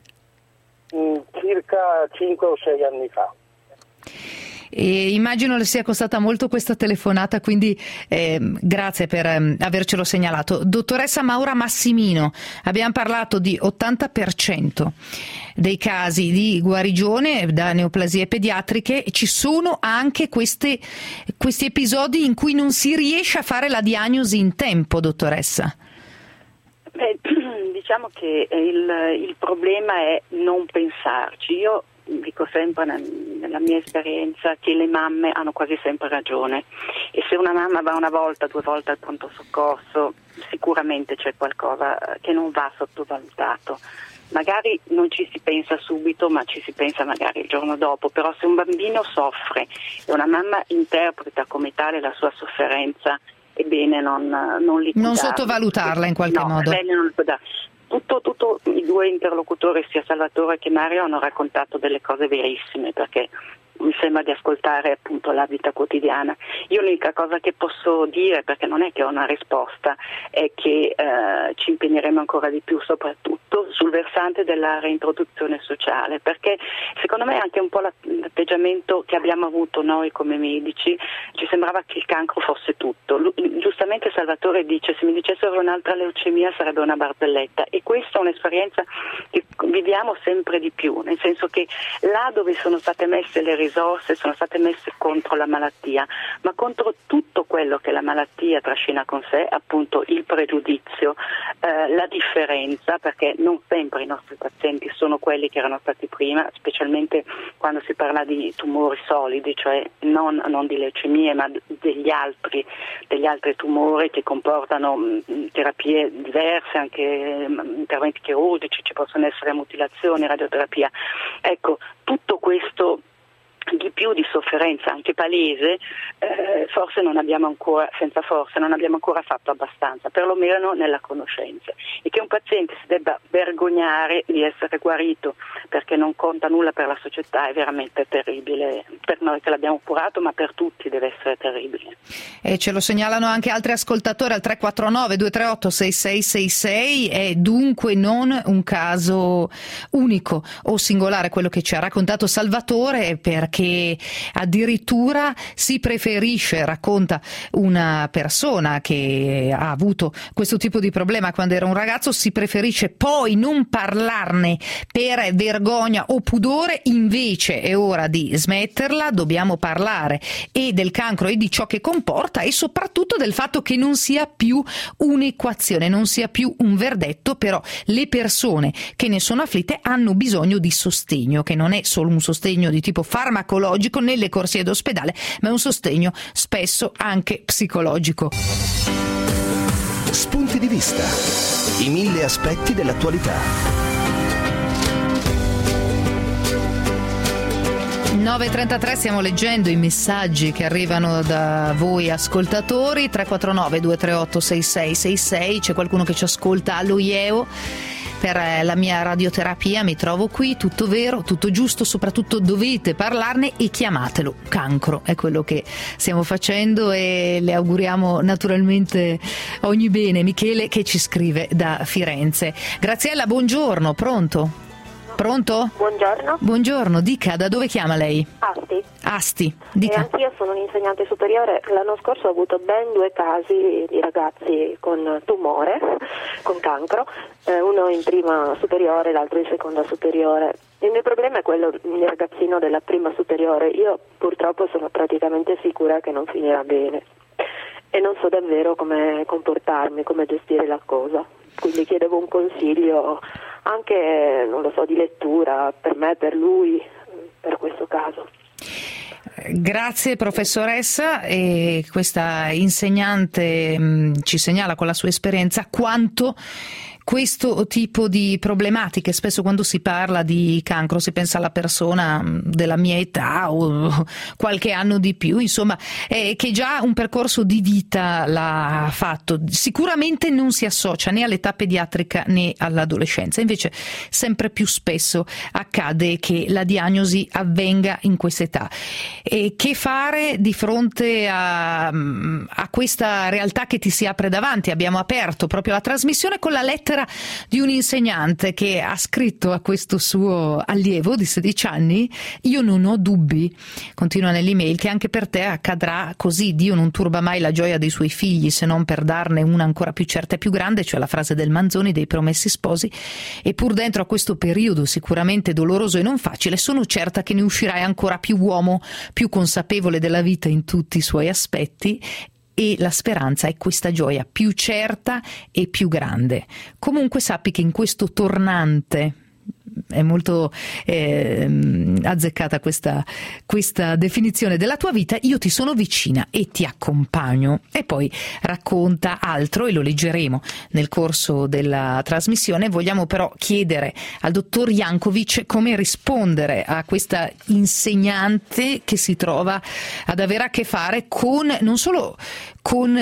Circa cinque o sei anni fa. E immagino le sia costata molto questa telefonata, quindi eh, grazie per eh, avercelo segnalato. Dottoressa Maura Massimino, abbiamo parlato di ottanta per cento dei casi di guarigione da neoplasie pediatriche. Ci sono anche queste, questi episodi in cui non si riesce a fare la diagnosi in tempo, dottoressa? Beh, diciamo che il, il problema è non pensarci. Io dico sempre nella mia esperienza che le mamme hanno quasi sempre ragione, e se una mamma va una volta, due volte al pronto soccorso, sicuramente c'è qualcosa che non va sottovalutato. Magari non ci si pensa subito, ma ci si pensa magari il giorno dopo. Però se un bambino soffre e una mamma interpreta come tale la sua sofferenza, è bene non, non liquidarla. Non sottovalutarla in qualche no, modo. È bene non liquidarla. Tutto, tutto i due interlocutori, sia Salvatore che Mario, hanno raccontato delle cose verissime, perché mi sembra di ascoltare appunto la vita quotidiana. Io l'unica cosa che posso dire, perché non è che ho una risposta, è che eh, ci impegneremo ancora di più, soprattutto sul versante della reintroduzione sociale, perché secondo me anche un po' l'atteggiamento che abbiamo avuto noi come medici, ci sembrava che il cancro fosse tutto. Lu- giustamente Salvatore dice: se mi dicessero un'altra leucemia sarebbe una barzelletta, e questa è un'esperienza che viviamo sempre di più, nel senso che là dove sono state messe le risorse sono state messe contro la malattia, ma contro tutto quello che la malattia trascina con sé, appunto il pregiudizio, eh, la differenza, perché non sempre i nostri pazienti sono quelli che erano stati prima, specialmente quando si parla di tumori solidi, cioè non, non di leucemie, ma degli altri, degli altri tumori che comportano mh, terapie diverse, anche mh, interventi chirurgici, ci possono essere mutilazioni, radioterapia. Ecco, tutto questo di più di sofferenza anche palese, eh, forse non abbiamo ancora, senza forse, non abbiamo ancora fatto abbastanza, perlomeno nella conoscenza, e che un paziente si debba vergognare di essere guarito perché non conta nulla per la società è veramente terribile, per noi che l'abbiamo curato, ma per tutti deve essere terribile. E ce lo segnalano anche altri ascoltatori al tre quattro nove due tre otto sei sei sei sei, è dunque non un caso unico o singolare quello che ci ha raccontato Salvatore, perché che addirittura si preferisce, racconta una persona che ha avuto questo tipo di problema quando era un ragazzo, si preferisce poi non parlarne per vergogna o pudore, invece è ora di smetterla, dobbiamo parlare e del cancro e di ciò che comporta, e soprattutto del fatto che non sia più un'equazione, non sia più un verdetto, però le persone che ne sono afflitte hanno bisogno di sostegno, che non è solo un sostegno di tipo farmacologico nelle corsie d'ospedale, ma è un sostegno spesso anche psicologico. Spunti di vista. I mille aspetti dell'attualità. nove e trentatré, stiamo leggendo i messaggi che arrivano da voi ascoltatori. Tre quattro nove due tre otto sei sei sei sei. C'è qualcuno che ci ascolta allo I E O. Per la mia radioterapia mi trovo qui, tutto vero, tutto giusto, soprattutto dovete parlarne e chiamatelo cancro, è quello che stiamo facendo e le auguriamo naturalmente ogni bene. Michele che ci scrive da Firenze. Graziella, buongiorno, pronto? Pronto? Pronto? Buongiorno. Buongiorno, dica, da dove chiama lei? Asti. Asti, dica. E anch'io sono un'insegnante superiore. L'anno scorso ho avuto ben due casi di ragazzi con tumore, con cancro, eh, uno in prima superiore e l'altro in seconda superiore. Il mio problema è quello del ragazzino della prima superiore. Io purtroppo sono praticamente sicura che non finirà bene e non so davvero come comportarmi, come gestire la cosa. Quindi chiedevo un consiglio anche, non lo so, di lettura per me, per lui, per questo caso. Grazie professoressa, e questa insegnante mh, ci segnala con la sua esperienza quanto questo tipo di problematiche, spesso quando si parla di cancro si pensa alla persona della mia età o qualche anno di più, insomma, eh, che già un percorso di vita l'ha fatto. Sicuramente non si associa né all'età pediatrica né all'adolescenza, invece sempre più spesso accade che la diagnosi avvenga in questa età. E che fare di fronte a, a questa realtà che ti si apre davanti? Abbiamo aperto proprio la trasmissione con la lettera di un insegnante che ha scritto a questo suo allievo di sedici anni: io non ho dubbi, continua nell'email, che anche per te accadrà così. Dio non turba mai la gioia dei suoi figli, se non per darne una ancora più certa e più grande, cioè la frase del Manzoni dei Promessi Sposi. E pur dentro a questo periodo sicuramente doloroso e non facile, sono certa che ne uscirai ancora più uomo, più consapevole della vita in tutti i suoi aspetti, e la speranza è questa gioia più certa e più grande. Comunque sappi che in questo tornante, è molto eh, azzeccata questa, questa definizione della tua vita, io ti sono vicina e ti accompagno. E poi racconta altro e lo leggeremo nel corso della trasmissione. Vogliamo però chiedere al dottor Jankovic come rispondere a questa insegnante che si trova ad avere a che fare con non solo con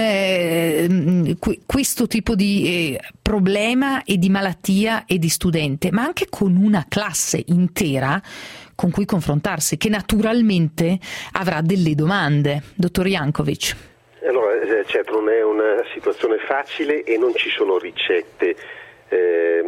eh, questo tipo di eh, problema e di malattia e di studente, ma anche con una classe intera con cui confrontarsi, che naturalmente avrà delle domande. Dottor Jankovic. Allora, certo, non è una situazione facile e non ci sono ricette eh,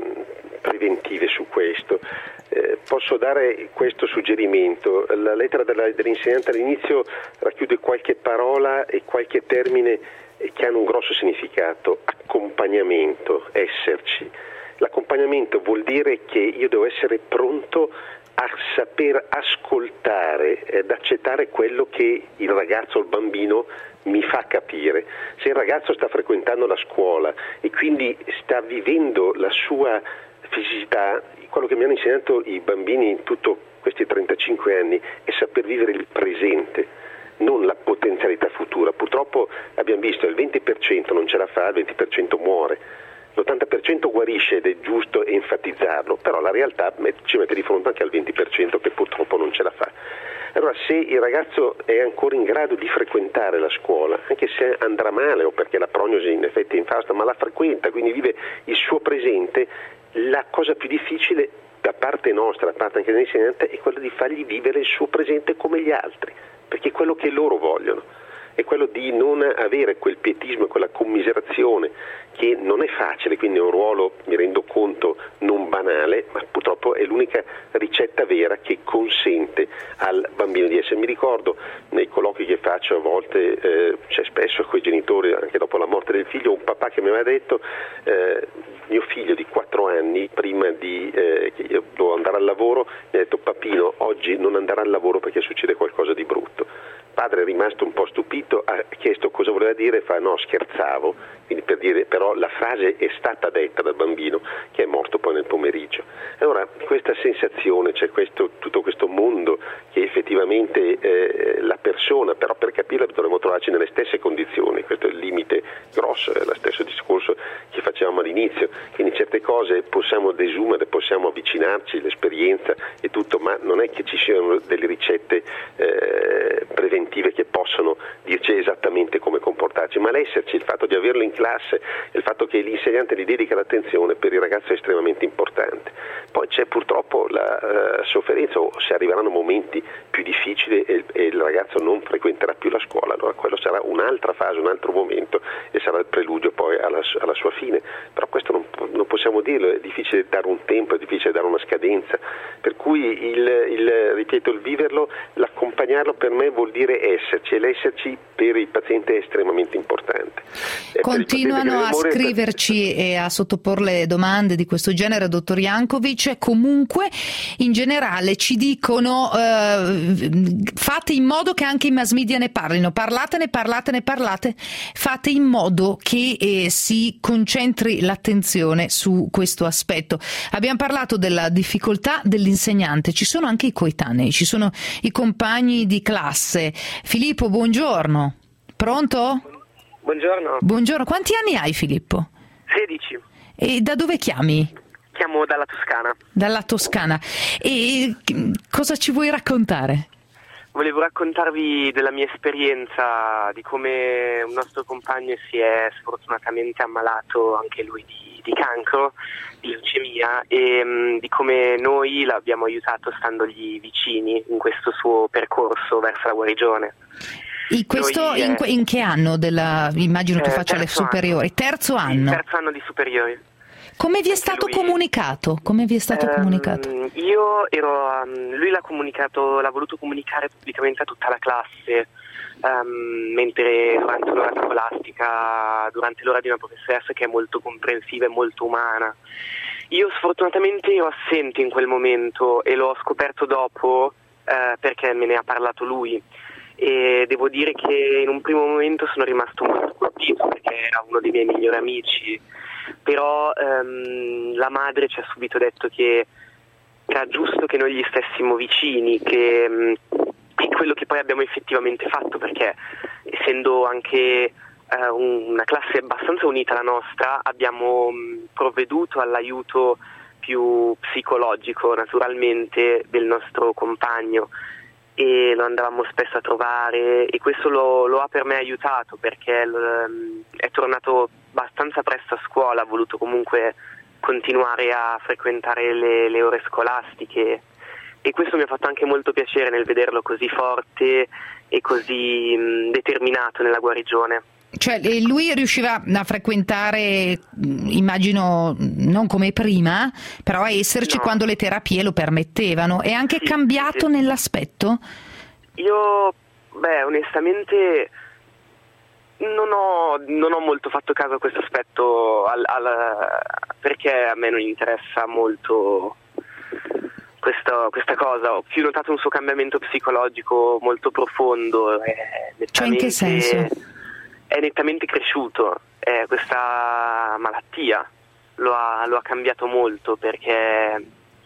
preventive su questo. Eh, posso dare questo suggerimento. La lettera della, dell'insegnante all'inizio racchiude qualche parola e qualche termine che hanno un grosso significato: accompagnamento, esserci. L'accompagnamento vuol dire che io devo essere pronto a saper ascoltare ed accettare quello che il ragazzo o il bambino mi fa capire. Se il ragazzo sta frequentando la scuola e quindi sta vivendo la sua fisicità, quello che mi hanno insegnato i bambini in tutti questi trentacinque anni è saper vivere il presente, non la potenzialità futura. Purtroppo abbiamo visto il venti per cento non ce la fa, il venti per cento muore, l'ottanta per cento guarisce ed è giusto enfatizzarlo, però la realtà ci mette di fronte anche al venti per cento che purtroppo non ce la fa. Allora, se il ragazzo è ancora in grado di frequentare la scuola, anche se andrà male o perché la prognosi in effetti è infausta, ma la frequenta, quindi vive il suo presente, la cosa più difficile da parte nostra, da parte anche dell'insegnante, è quello di fargli vivere il suo presente come gli altri, perché è quello che loro vogliono, è quello di non avere quel pietismo, quella commiserazione che non è facile, quindi è un ruolo, mi rendo conto, non banale, ma purtroppo è l'unica ricetta vera che consente al bambino di essere. Mi ricordo nei colloqui che faccio a volte, eh, c'è spesso con i genitori, anche dopo la morte del figlio, un papà che mi aveva detto eh, mio figlio di quattro anni, prima di eh, che io dovevo andare al lavoro, mi ha detto: papino, oggi non andrà al lavoro perché succede qualcosa di brutto. Padre è rimasto un po' stupito, ha chiesto cosa voleva dire, fa no, scherzavo, quindi per dire, però la frase è stata detta dal bambino che è morto poi nel pomeriggio. Allora questa sensazione, c'è questo, tutto questo mondo che effettivamente eh, la persona, però per capirla dovremmo trovarci nelle stesse condizioni, questo è il limite grosso, è lo stesso discorso che facevamo all'inizio, quindi certe cose possiamo desumere, possiamo avvicinarci, l'esperienza e tutto, ma non è che ci siano delle ricette eh, preventive che possono dirci esattamente come comportarci. comportarci, ma l'esserci, il fatto di averlo in classe, il fatto che l'insegnante gli dedica l'attenzione per il ragazzo è estremamente importante. Poi c'è purtroppo la uh, sofferenza, o se arriveranno momenti più difficili e, e il ragazzo non frequenterà più la scuola, allora quello sarà un'altra fase, un altro momento e sarà il preludio poi alla, alla sua fine. Però questo non, non possiamo dirlo, è difficile dare un tempo, è difficile dare una scadenza, per cui il, il ripeto, il viverlo, l'accompagnarlo per me vuol dire esserci, e l'esserci per il paziente è estremamente importante. Continuano a scriverci e a sottoporle domande di questo genere, dottor Jankovic. Comunque in generale ci dicono eh, fate in modo che anche i mass media ne parlino, parlatene, parlatene, parlate, fate in modo che eh, si concentri l'attenzione su questo aspetto. Abbiamo parlato della difficoltà dell'insegnante, ci sono anche i coetanei, ci sono i compagni di classe. Filippo, buongiorno. Pronto? Buongiorno. Buongiorno. Quanti anni hai, Filippo? sedici. E da dove chiami? Chiamo dalla Toscana. Dalla Toscana. E cosa ci vuoi raccontare? Volevo raccontarvi della mia esperienza, di come un nostro compagno si è sfortunatamente ammalato anche lui di, di cancro, di leucemia, e um, di come noi l'abbiamo aiutato standogli vicini in questo suo percorso verso la guarigione. E questo noi, in, in che anno? Della, immagino tu eh, faccia le superiori. Anno. Terzo anno? Sì, terzo anno di superiori. Come vi è stato lui, comunicato? Come vi è stato ehm, comunicato? Io ero, um, lui l'ha comunicato, l'ha voluto comunicare pubblicamente a tutta la classe, um, mentre durante l'ora scolastica, durante l'ora di una professoressa che è molto comprensiva e molto umana. Io sfortunatamente ero assente in quel momento e l'ho scoperto dopo uh, perché me ne ha parlato lui. E devo dire che in un primo momento sono rimasto molto colpito perché era uno dei miei migliori amici, però ehm, la madre ci ha subito detto che era giusto che noi gli stessimo vicini, che mh, è quello che poi abbiamo effettivamente fatto, perché essendo anche eh, una classe abbastanza unita la nostra, abbiamo mh, provveduto all'aiuto più psicologico naturalmente del nostro compagno e lo andavamo spesso a trovare, e questo lo, lo ha per me aiutato perché lo, è tornato abbastanza presto a scuola, ha voluto comunque continuare a frequentare le, le ore scolastiche, e questo mi ha fatto anche molto piacere nel vederlo così forte e così mh, determinato nella guarigione. Cioè lui riusciva a frequentare, immagino non come prima, però a esserci no. quando le terapie lo permettevano. È anche sì, cambiato sì. nell'aspetto? Io, beh, onestamente non ho, non ho molto fatto caso a questo aspetto, al, al, perché a me non interessa molto questo, questa cosa. Ho più notato un suo cambiamento psicologico molto profondo. Cioè in che senso? È nettamente cresciuto, eh, questa malattia lo ha, lo ha cambiato molto, perché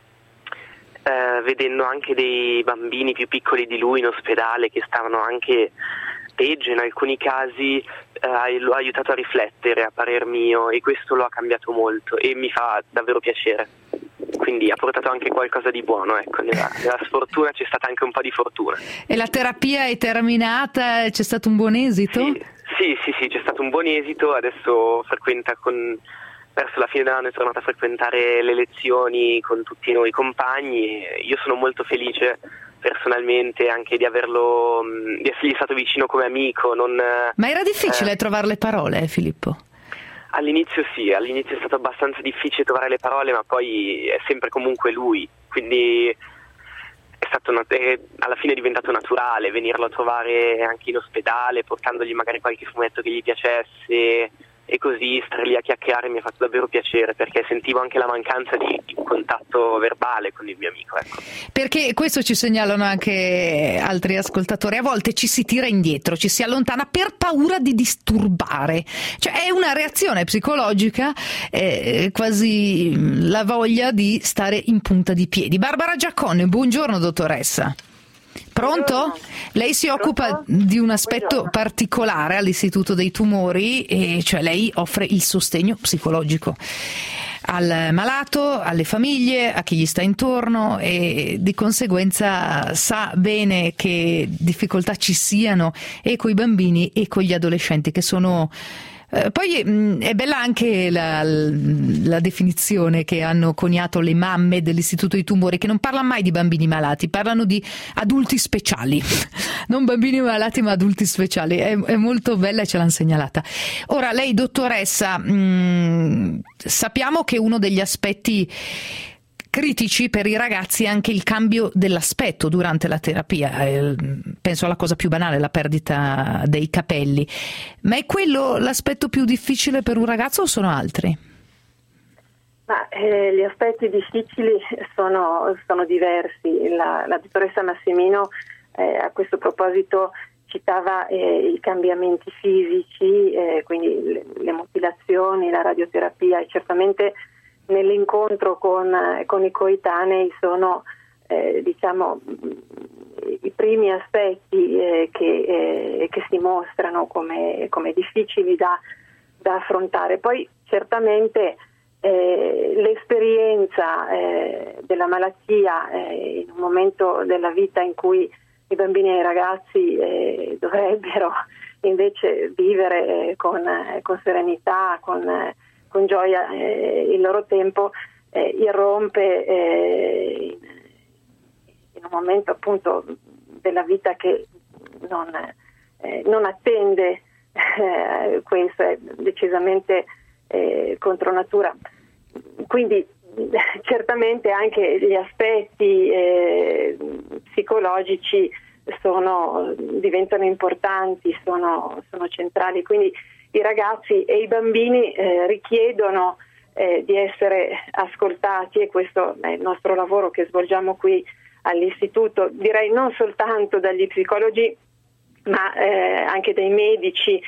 eh, vedendo anche dei bambini più piccoli di lui in ospedale che stavano anche peggio in alcuni casi, eh, lo ha aiutato a riflettere a parer mio, e questo lo ha cambiato molto e mi fa davvero piacere. Quindi ha portato anche qualcosa di buono, ecco, nella, nella sfortuna c'è stata anche un po' di fortuna. E la terapia è terminata? C'è stato un buon esito? Sì, sì, sì, sì, c'è stato un buon esito, adesso frequenta con, verso la fine dell'anno è tornato a frequentare le lezioni con tutti noi compagni. Io sono molto felice personalmente anche di averlo, di essergli stato vicino come amico. Non, Ma era difficile eh, trovare le parole, Filippo? All'inizio sì, all'inizio è stato abbastanza difficile trovare le parole, ma poi è sempre comunque lui, quindi è stato una, è, alla fine è diventato naturale venirlo a trovare anche in ospedale, portandogli magari qualche fumetto che gli piacesse, e così stare lì a chiacchierare mi ha fatto davvero piacere, perché sentivo anche la mancanza di, di un contatto verbale con il mio amico, ecco. Perché questo ci segnalano anche altri ascoltatori, a volte ci si tira indietro, ci si allontana per paura di disturbare, cioè è una reazione psicologica, eh, quasi la voglia di stare in punta di piedi. Barbara Giacone, buongiorno dottoressa. Pronto? Lei si occupa di un aspetto particolare all'Istituto dei Tumori, e cioè lei offre il sostegno psicologico al malato, alle famiglie, a chi gli sta intorno, e di conseguenza sa bene che difficoltà ci siano e coi bambini e con gli adolescenti, che sono... Eh, poi mh, è bella anche la, la definizione che hanno coniato le mamme dell'Istituto dei Tumori, che non parlano mai di bambini malati, parlano di adulti speciali, non bambini malati ma adulti speciali. È, è molto bella e ce l'hanno segnalata. Ora, lei dottoressa, mh, sappiamo che uno degli aspetti critici per i ragazzi è anche il cambio dell'aspetto durante la terapia. Penso alla cosa più banale, la perdita dei capelli. Ma è quello l'aspetto più difficile per un ragazzo o sono altri? Ma, eh, gli aspetti difficili sono, sono diversi. La, la dottoressa Massimino eh, a questo proposito citava eh, i cambiamenti fisici, eh, quindi le, le mutilazioni, la radioterapia, e certamente nell'incontro con, con i coetanei sono eh, diciamo i primi aspetti eh, che, eh, che si mostrano come, come difficili da, da affrontare. Poi certamente eh, l'esperienza eh, della malattia eh, in un momento della vita in cui i bambini e i ragazzi eh, dovrebbero invece vivere eh, con, eh, con serenità, con eh, con gioia eh, il loro tempo, eh, irrompe eh, in, in un momento appunto della vita che non, eh, non attende eh, questo, è decisamente eh, contro natura. Quindi certamente anche gli aspetti eh, psicologici sono, diventano importanti, sono, sono centrali, quindi i ragazzi e i bambini eh, richiedono eh, di essere ascoltati, e questo è il nostro lavoro che svolgiamo qui all'istituto, direi non soltanto dagli psicologi ma eh, anche dai medici,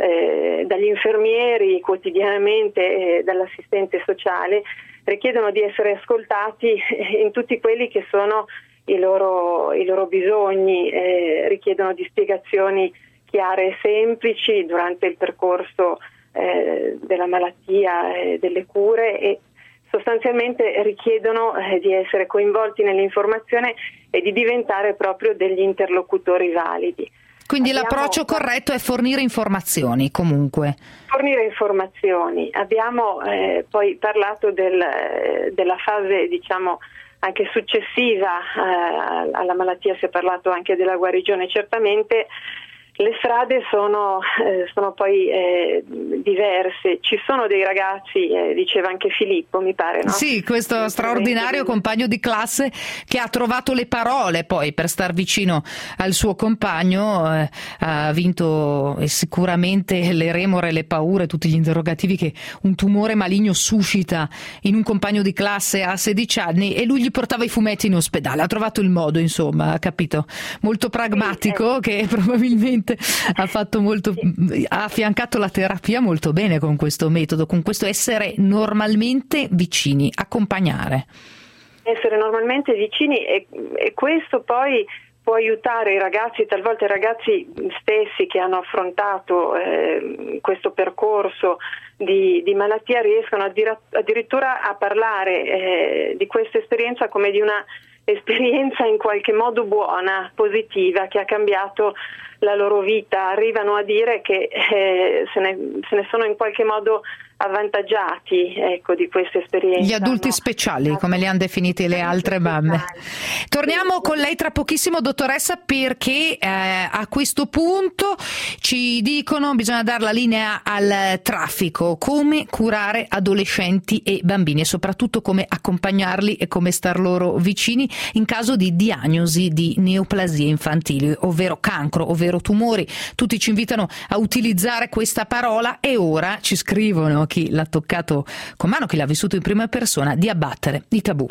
eh, dagli infermieri quotidianamente, eh, dall'assistente sociale, richiedono di essere ascoltati in tutti quelli che sono i loro, i loro bisogni, eh, richiedono di spiegazioni chiare e semplici durante il percorso eh, della malattia e delle cure, e sostanzialmente richiedono eh, di essere coinvolti nell'informazione e di diventare proprio degli interlocutori validi. Quindi Abbiamo, l'approccio corretto è fornire informazioni comunque. Fornire informazioni. Abbiamo eh, poi parlato del, della fase, diciamo, anche successiva eh, alla malattia, si è parlato anche della guarigione. Certamente le strade sono, eh, sono poi eh, diverse. Ci sono dei ragazzi, eh, diceva anche Filippo, mi pare, no? Sì, questo il straordinario compagno di classe che ha trovato le parole poi per star vicino al suo compagno, eh, ha vinto eh, sicuramente le remore, le paure, tutti gli interrogativi che un tumore maligno suscita in un compagno di classe a sedici anni, e lui gli portava i fumetti in ospedale. Ha trovato il modo, insomma, ha capito? Molto pragmatico, sì, eh. che probabilmente ha fatto molto, ha affiancato la terapia molto bene con questo metodo, con questo essere normalmente vicini, accompagnare. Essere normalmente vicini, e, e questo poi può aiutare i ragazzi, talvolta i ragazzi stessi che hanno affrontato eh, questo percorso di, di malattia riescono addirittura a parlare eh, di questa esperienza come di una esperienza in qualche modo buona, positiva, che ha cambiato la loro vita. Arrivano a dire che eh, se, ne, se ne sono in qualche modo avvantaggiati, ecco, di questa esperienza. Gli adulti no? speciali, come li hanno definiti le altre mamme. Torniamo con lei tra pochissimo, dottoressa, perché eh, a questo punto ci dicono bisogna dare la linea al traffico, come curare adolescenti e bambini e soprattutto come accompagnarli e come star loro vicini in caso di diagnosi di neoplasie infantili, ovvero cancro, ovvero tumori. Tutti ci invitano a utilizzare questa parola, e ora ci scrivono chi l'ha toccato con mano, chi l'ha vissuto in prima persona, di abbattere i tabù.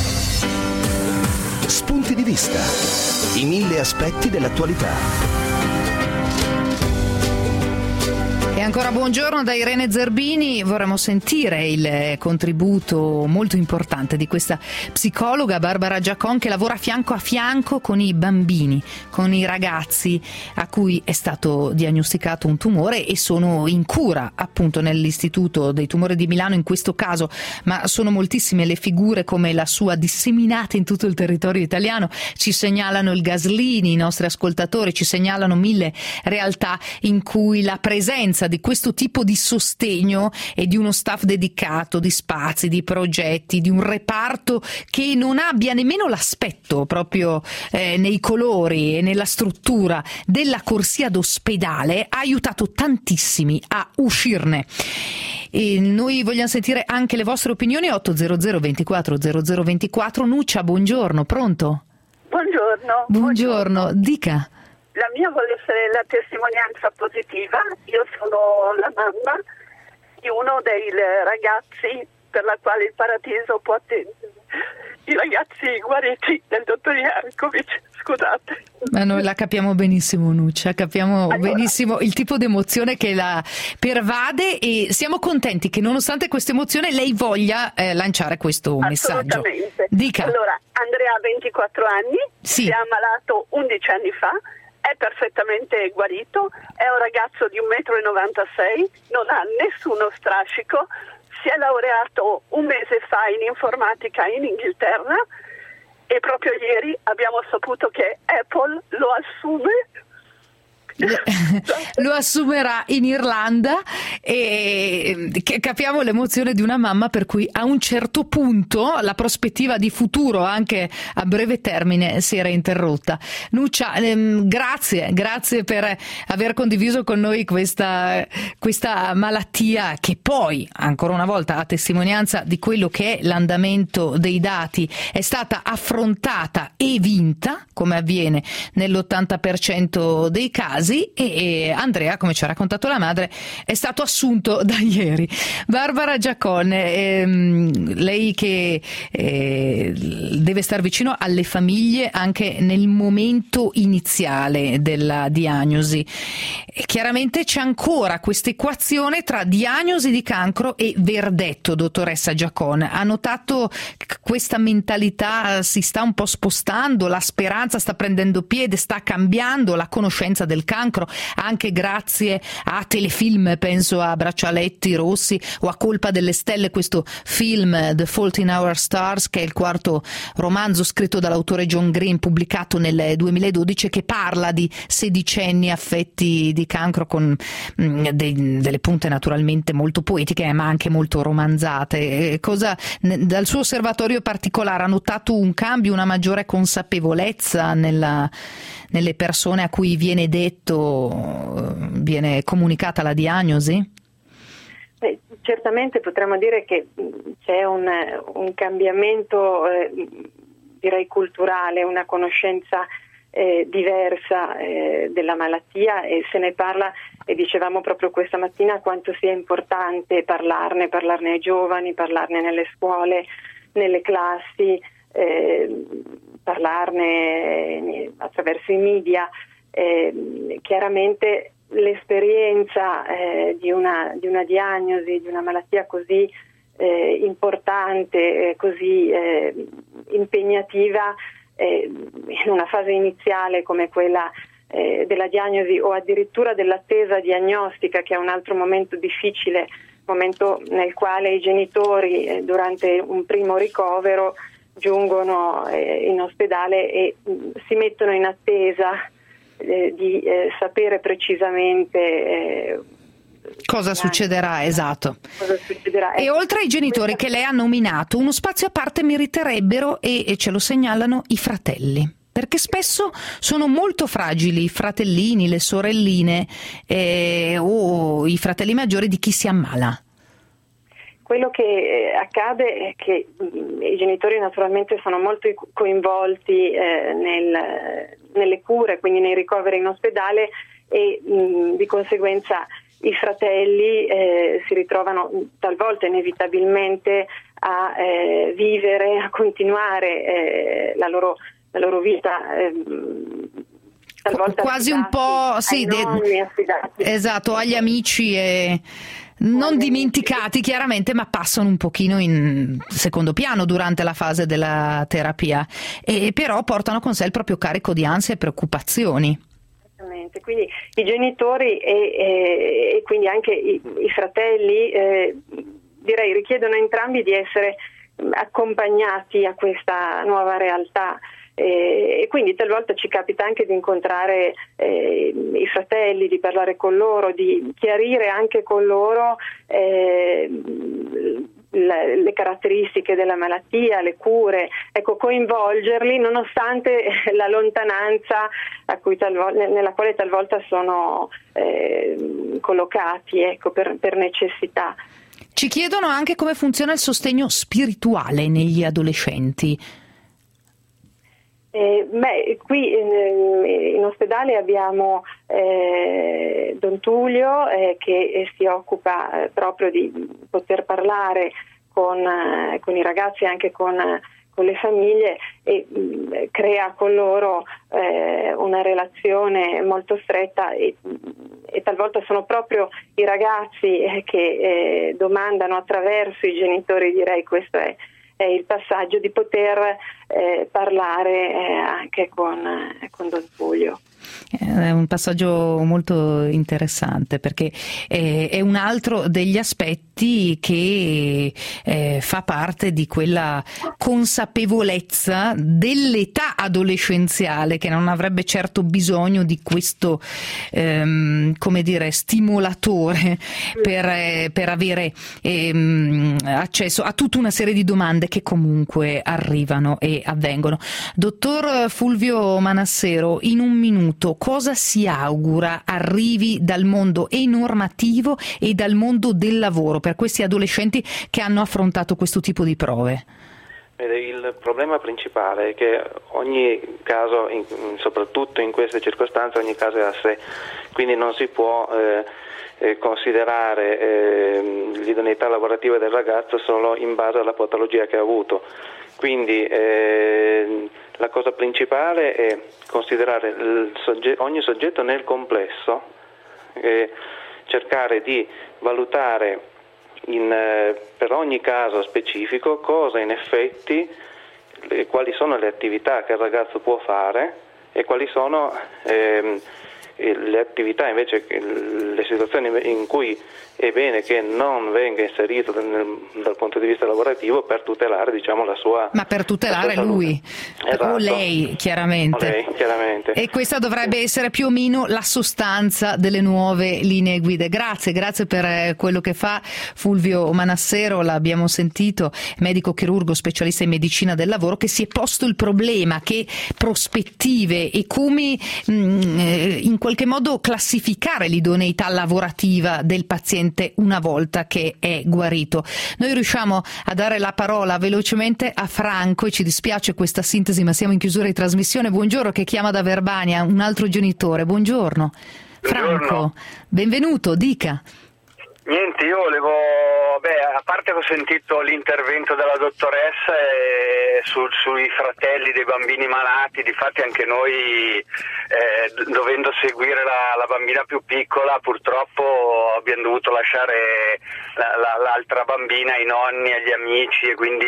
Spunti di vista, i mille aspetti dell'attualità. E E ancora buongiorno da Irene Zerbini. Vorremmo sentire il contributo molto importante di questa psicologa Barbara Giacon, che lavora fianco a fianco con i bambini, con i ragazzi a cui è stato diagnosticato un tumore e sono in cura appunto nell'Istituto dei Tumori di Milano in questo caso, ma sono moltissime le figure come la sua disseminate in tutto il territorio italiano. Ci segnalano il Gaslini, i nostri ascoltatori, ci segnalano mille realtà in cui la presenza di questo tipo di sostegno e di uno staff dedicato, di spazi, di progetti, di un reparto che non abbia nemmeno l'aspetto proprio eh, nei colori e nella struttura della corsia d'ospedale ha aiutato tantissimi a uscirne. E noi vogliamo sentire anche le vostre opinioni. Ottocento ventiquattro zero zero ventiquattro. Nuccia, buongiorno, pronto? Buongiorno. Buongiorno, dica. La mia vuole essere la testimonianza positiva. Io sono la mamma di uno dei ragazzi per la quale il paradiso può attendere. I ragazzi guariti del dottor Jankovic, scusate. Ma noi la capiamo benissimo, Nuccia, capiamo allora. benissimo il tipo di emozione che la pervade e siamo contenti che nonostante questa emozione lei voglia eh, lanciare questo messaggio. Assolutamente. Dica. Allora, Andrea ha ventiquattro anni, sì. Si è ammalato undici anni fa, è perfettamente guarito, è un ragazzo di un metro e novantasei, non ha nessuno strascico, si è laureato un mese fa in informatica in Inghilterra e proprio ieri abbiamo saputo che Apple lo assume. Lo assumerà in Irlanda e capiamo l'emozione di una mamma per cui a un certo punto la prospettiva di futuro anche a breve termine si era interrotta. Nuccia, ehm, grazie, grazie per aver condiviso con noi questa, questa malattia che poi, ancora una volta, a testimonianza di quello che è l'andamento dei dati, è stata affrontata e vinta, come avviene nell'ottanta per cento dei casi. E Andrea, come ci ha raccontato la madre, è stato assunto da ieri. Barbara Giacon, ehm, lei che eh, deve star vicino alle famiglie anche nel momento iniziale della diagnosi. E chiaramente c'è ancora questa equazione tra diagnosi di cancro e verdetto, dottoressa Giacon. Ha notato che questa mentalità si sta un po' spostando, la speranza sta prendendo piede, sta cambiando, la conoscenza del cancro, anche grazie a telefilm, penso a Braccialetti Rossi o a Colpa delle Stelle, questo film The Fault in Our Stars, che è il quarto romanzo scritto dall'autore John Green, pubblicato nel duemiladodici, che parla di sedicenni affetti di cancro con mh, dei, delle punte naturalmente molto poetiche ma anche molto romanzate. Cosa dal suo osservatorio particolare ha notato un cambio, una maggiore consapevolezza nella nelle persone a cui viene detto, viene comunicata la diagnosi? Beh, certamente potremmo dire che c'è un, un cambiamento eh, direi culturale, una conoscenza eh, diversa eh, della malattia, e se ne parla, e dicevamo proprio questa mattina quanto sia importante parlarne, parlarne ai giovani, parlarne nelle scuole, nelle classi, eh, parlarne attraverso i media. Eh, chiaramente l'esperienza eh, di, una, di una diagnosi, di una malattia così eh, importante, eh, così eh, impegnativa, eh, in una fase iniziale come quella eh, della diagnosi o addirittura dell'attesa diagnostica, che è un altro momento difficile, momento nel quale i genitori eh, durante un primo ricovero giungono eh, in ospedale e mh, si mettono in attesa eh, di eh, sapere precisamente eh, cosa succederà, esatto. Cosa succederà. E oltre ai genitori che lei ha nominato, uno spazio a parte meriterebbero, e, e ce lo segnalano, i fratelli. Perché spesso sono molto fragili i fratellini, le sorelline eh, o i fratelli maggiori di chi si ammala. Quello che accade è che i genitori naturalmente sono molto coinvolti eh, nel, nelle cure, quindi nei ricoveri in ospedale, e mh, di conseguenza i fratelli eh, si ritrovano talvolta inevitabilmente a eh, vivere, a continuare eh, la loro, la loro vita eh, talvolta quasi un po' sì, de- nonni, affidati. Esatto, agli amici e non dimenticati chiaramente, ma passano un pochino in secondo piano durante la fase della terapia, e però portano con sé il proprio carico di ansia e preoccupazioni. Esattamente, quindi i genitori e, e, e quindi anche i, i fratelli eh, direi richiedono entrambi di essere accompagnati a questa nuova realtà. E quindi talvolta ci capita anche di incontrare eh, i fratelli, di parlare con loro, di chiarire anche con loro eh, le, le caratteristiche della malattia, le cure, ecco, coinvolgerli nonostante la lontananza a cui talvolta, nella quale talvolta sono eh, collocati, ecco, per, per necessità. Ci chiedono anche come funziona il sostegno spirituale negli adolescenti. Eh, beh, qui in, in ospedale abbiamo eh, Don Tullio eh, che si occupa eh, proprio di poter parlare con, eh, con i ragazzi e anche con, con le famiglie e mh, crea con loro eh, una relazione molto stretta e, e talvolta sono proprio i ragazzi eh, che eh, domandano attraverso i genitori, direi questo è è il passaggio di poter eh, parlare eh, anche con, eh, con Don Tullio. È un passaggio molto interessante perché è un altro degli aspetti che eh, fa parte di quella consapevolezza dell'età adolescenziale che non avrebbe certo bisogno di questo ehm, come dire stimolatore per, eh, per avere ehm, accesso a tutta una serie di domande che comunque arrivano e avvengono. Dottor Fulvio Manassero, in un minuto, cosa si augura arrivi dal mondo e normativo e dal mondo del lavoro per questi adolescenti che hanno affrontato questo tipo di prove? Il problema principale è che ogni caso, soprattutto in queste circostanze, ogni caso è a sé, quindi non si può eh, eh, considerare eh, l'idoneità lavorativa del ragazzo solo in base alla patologia che ha avuto. Quindi eh, la cosa principale è considerare il sogge- ogni soggetto nel complesso e cercare di valutare in, eh, per ogni caso specifico cosa in effetti, le, quali sono le attività che il ragazzo può fare e quali sono ehm, le attività invece, le situazioni in cui è bene che non venga inserito nel, dal punto di vista lavorativo per tutelare, diciamo, la sua ma per tutelare lui esatto. o lei chiaramente. O lei, chiaramente E questa dovrebbe essere più o meno la sostanza delle nuove linee guida. Grazie, grazie per quello che fa Fulvio Manassero, l'abbiamo sentito, medico chirurgo specialista in medicina del lavoro, che si è posto il problema che prospettive e come mh, in qualche modo classificare l'idoneità lavorativa del paziente una volta che è guarito. Noi riusciamo a dare la parola velocemente a Franco e ci dispiace questa sintesi, ma siamo in chiusura di trasmissione. Buongiorno, che chiama da Verbania, un altro genitore. Buongiorno. Franco, Buongiorno. Benvenuto, dica. Niente, io volevo, beh, a parte che ho sentito l'intervento della dottoressa e su, sui fratelli dei bambini malati, difatti anche noi eh, dovendo seguire la, la bambina più piccola purtroppo abbiamo dovuto lasciare la, la, l'altra bambina ai nonni, agli amici e quindi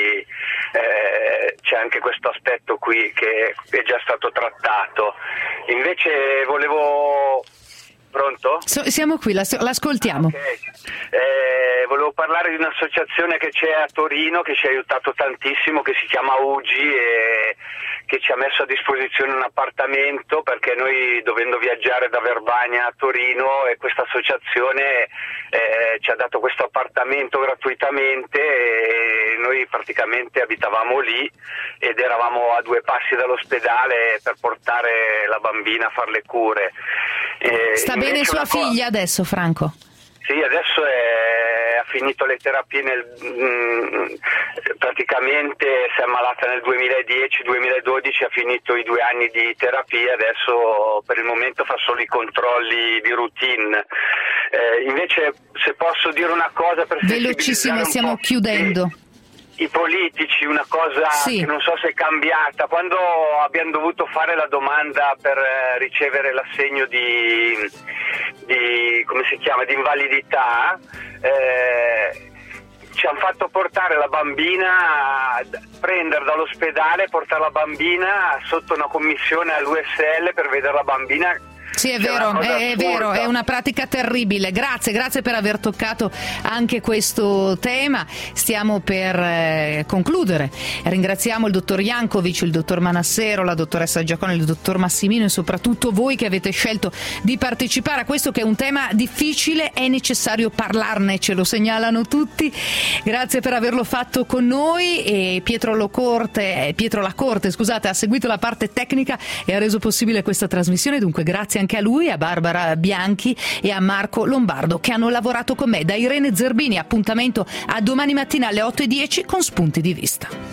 eh, c'è anche questo aspetto qui che è già stato trattato. Invece volevo... Pronto? So, siamo qui, l'ascoltiamo. Okay. Eh, volevo parlare di un'associazione che c'è a Torino che ci ha aiutato tantissimo, che si chiama U G I e che ci ha messo a disposizione un appartamento perché noi, dovendo viaggiare da Verbania a Torino, e questa associazione eh, ci ha dato questo appartamento gratuitamente e noi praticamente abitavamo lì ed eravamo a due passi dall'ospedale per portare la bambina a fare le cure. Eh, Sta bene sua figlia adesso, Franco? Sì, adesso è, ha finito le terapie nel, mh, praticamente si è ammalata nel duemiladieci duemiladodici, ha finito i due anni di terapia, adesso per il momento fa solo i controlli di routine. Eh, invece se posso dire una cosa per velocissimo, stiamo chiudendo. Sì. i politici, una cosa sì. che non so se è cambiata, quando abbiamo dovuto fare la domanda per eh, ricevere l'assegno di, di come si chiama, di invalidità, eh, ci hanno fatto portare la bambina, prendere dall'ospedale e portare la bambina sotto una commissione all'U S L per vedere la bambina. Sì, è vero, è, è vero, è una pratica terribile. Grazie, grazie per aver toccato anche questo tema. Stiamo per eh, concludere. Ringraziamo il dottor Jankovic, il dottor Manassero, la dottoressa Giacone, il dottor Massimino e soprattutto voi che avete scelto di partecipare a questo che è un tema difficile. È necessario parlarne, ce lo segnalano tutti. Grazie per averlo fatto con noi. E Pietro Locorte, Pietro Lacorte, scusate, ha seguito la parte tecnica e ha reso possibile questa trasmissione. Dunque grazie anche a lui, a Barbara Bianchi e a Marco Lombardo che hanno lavorato con me. Da Irene Zerbini, appuntamento a domani mattina alle otto e dieci con Spunti di Vista.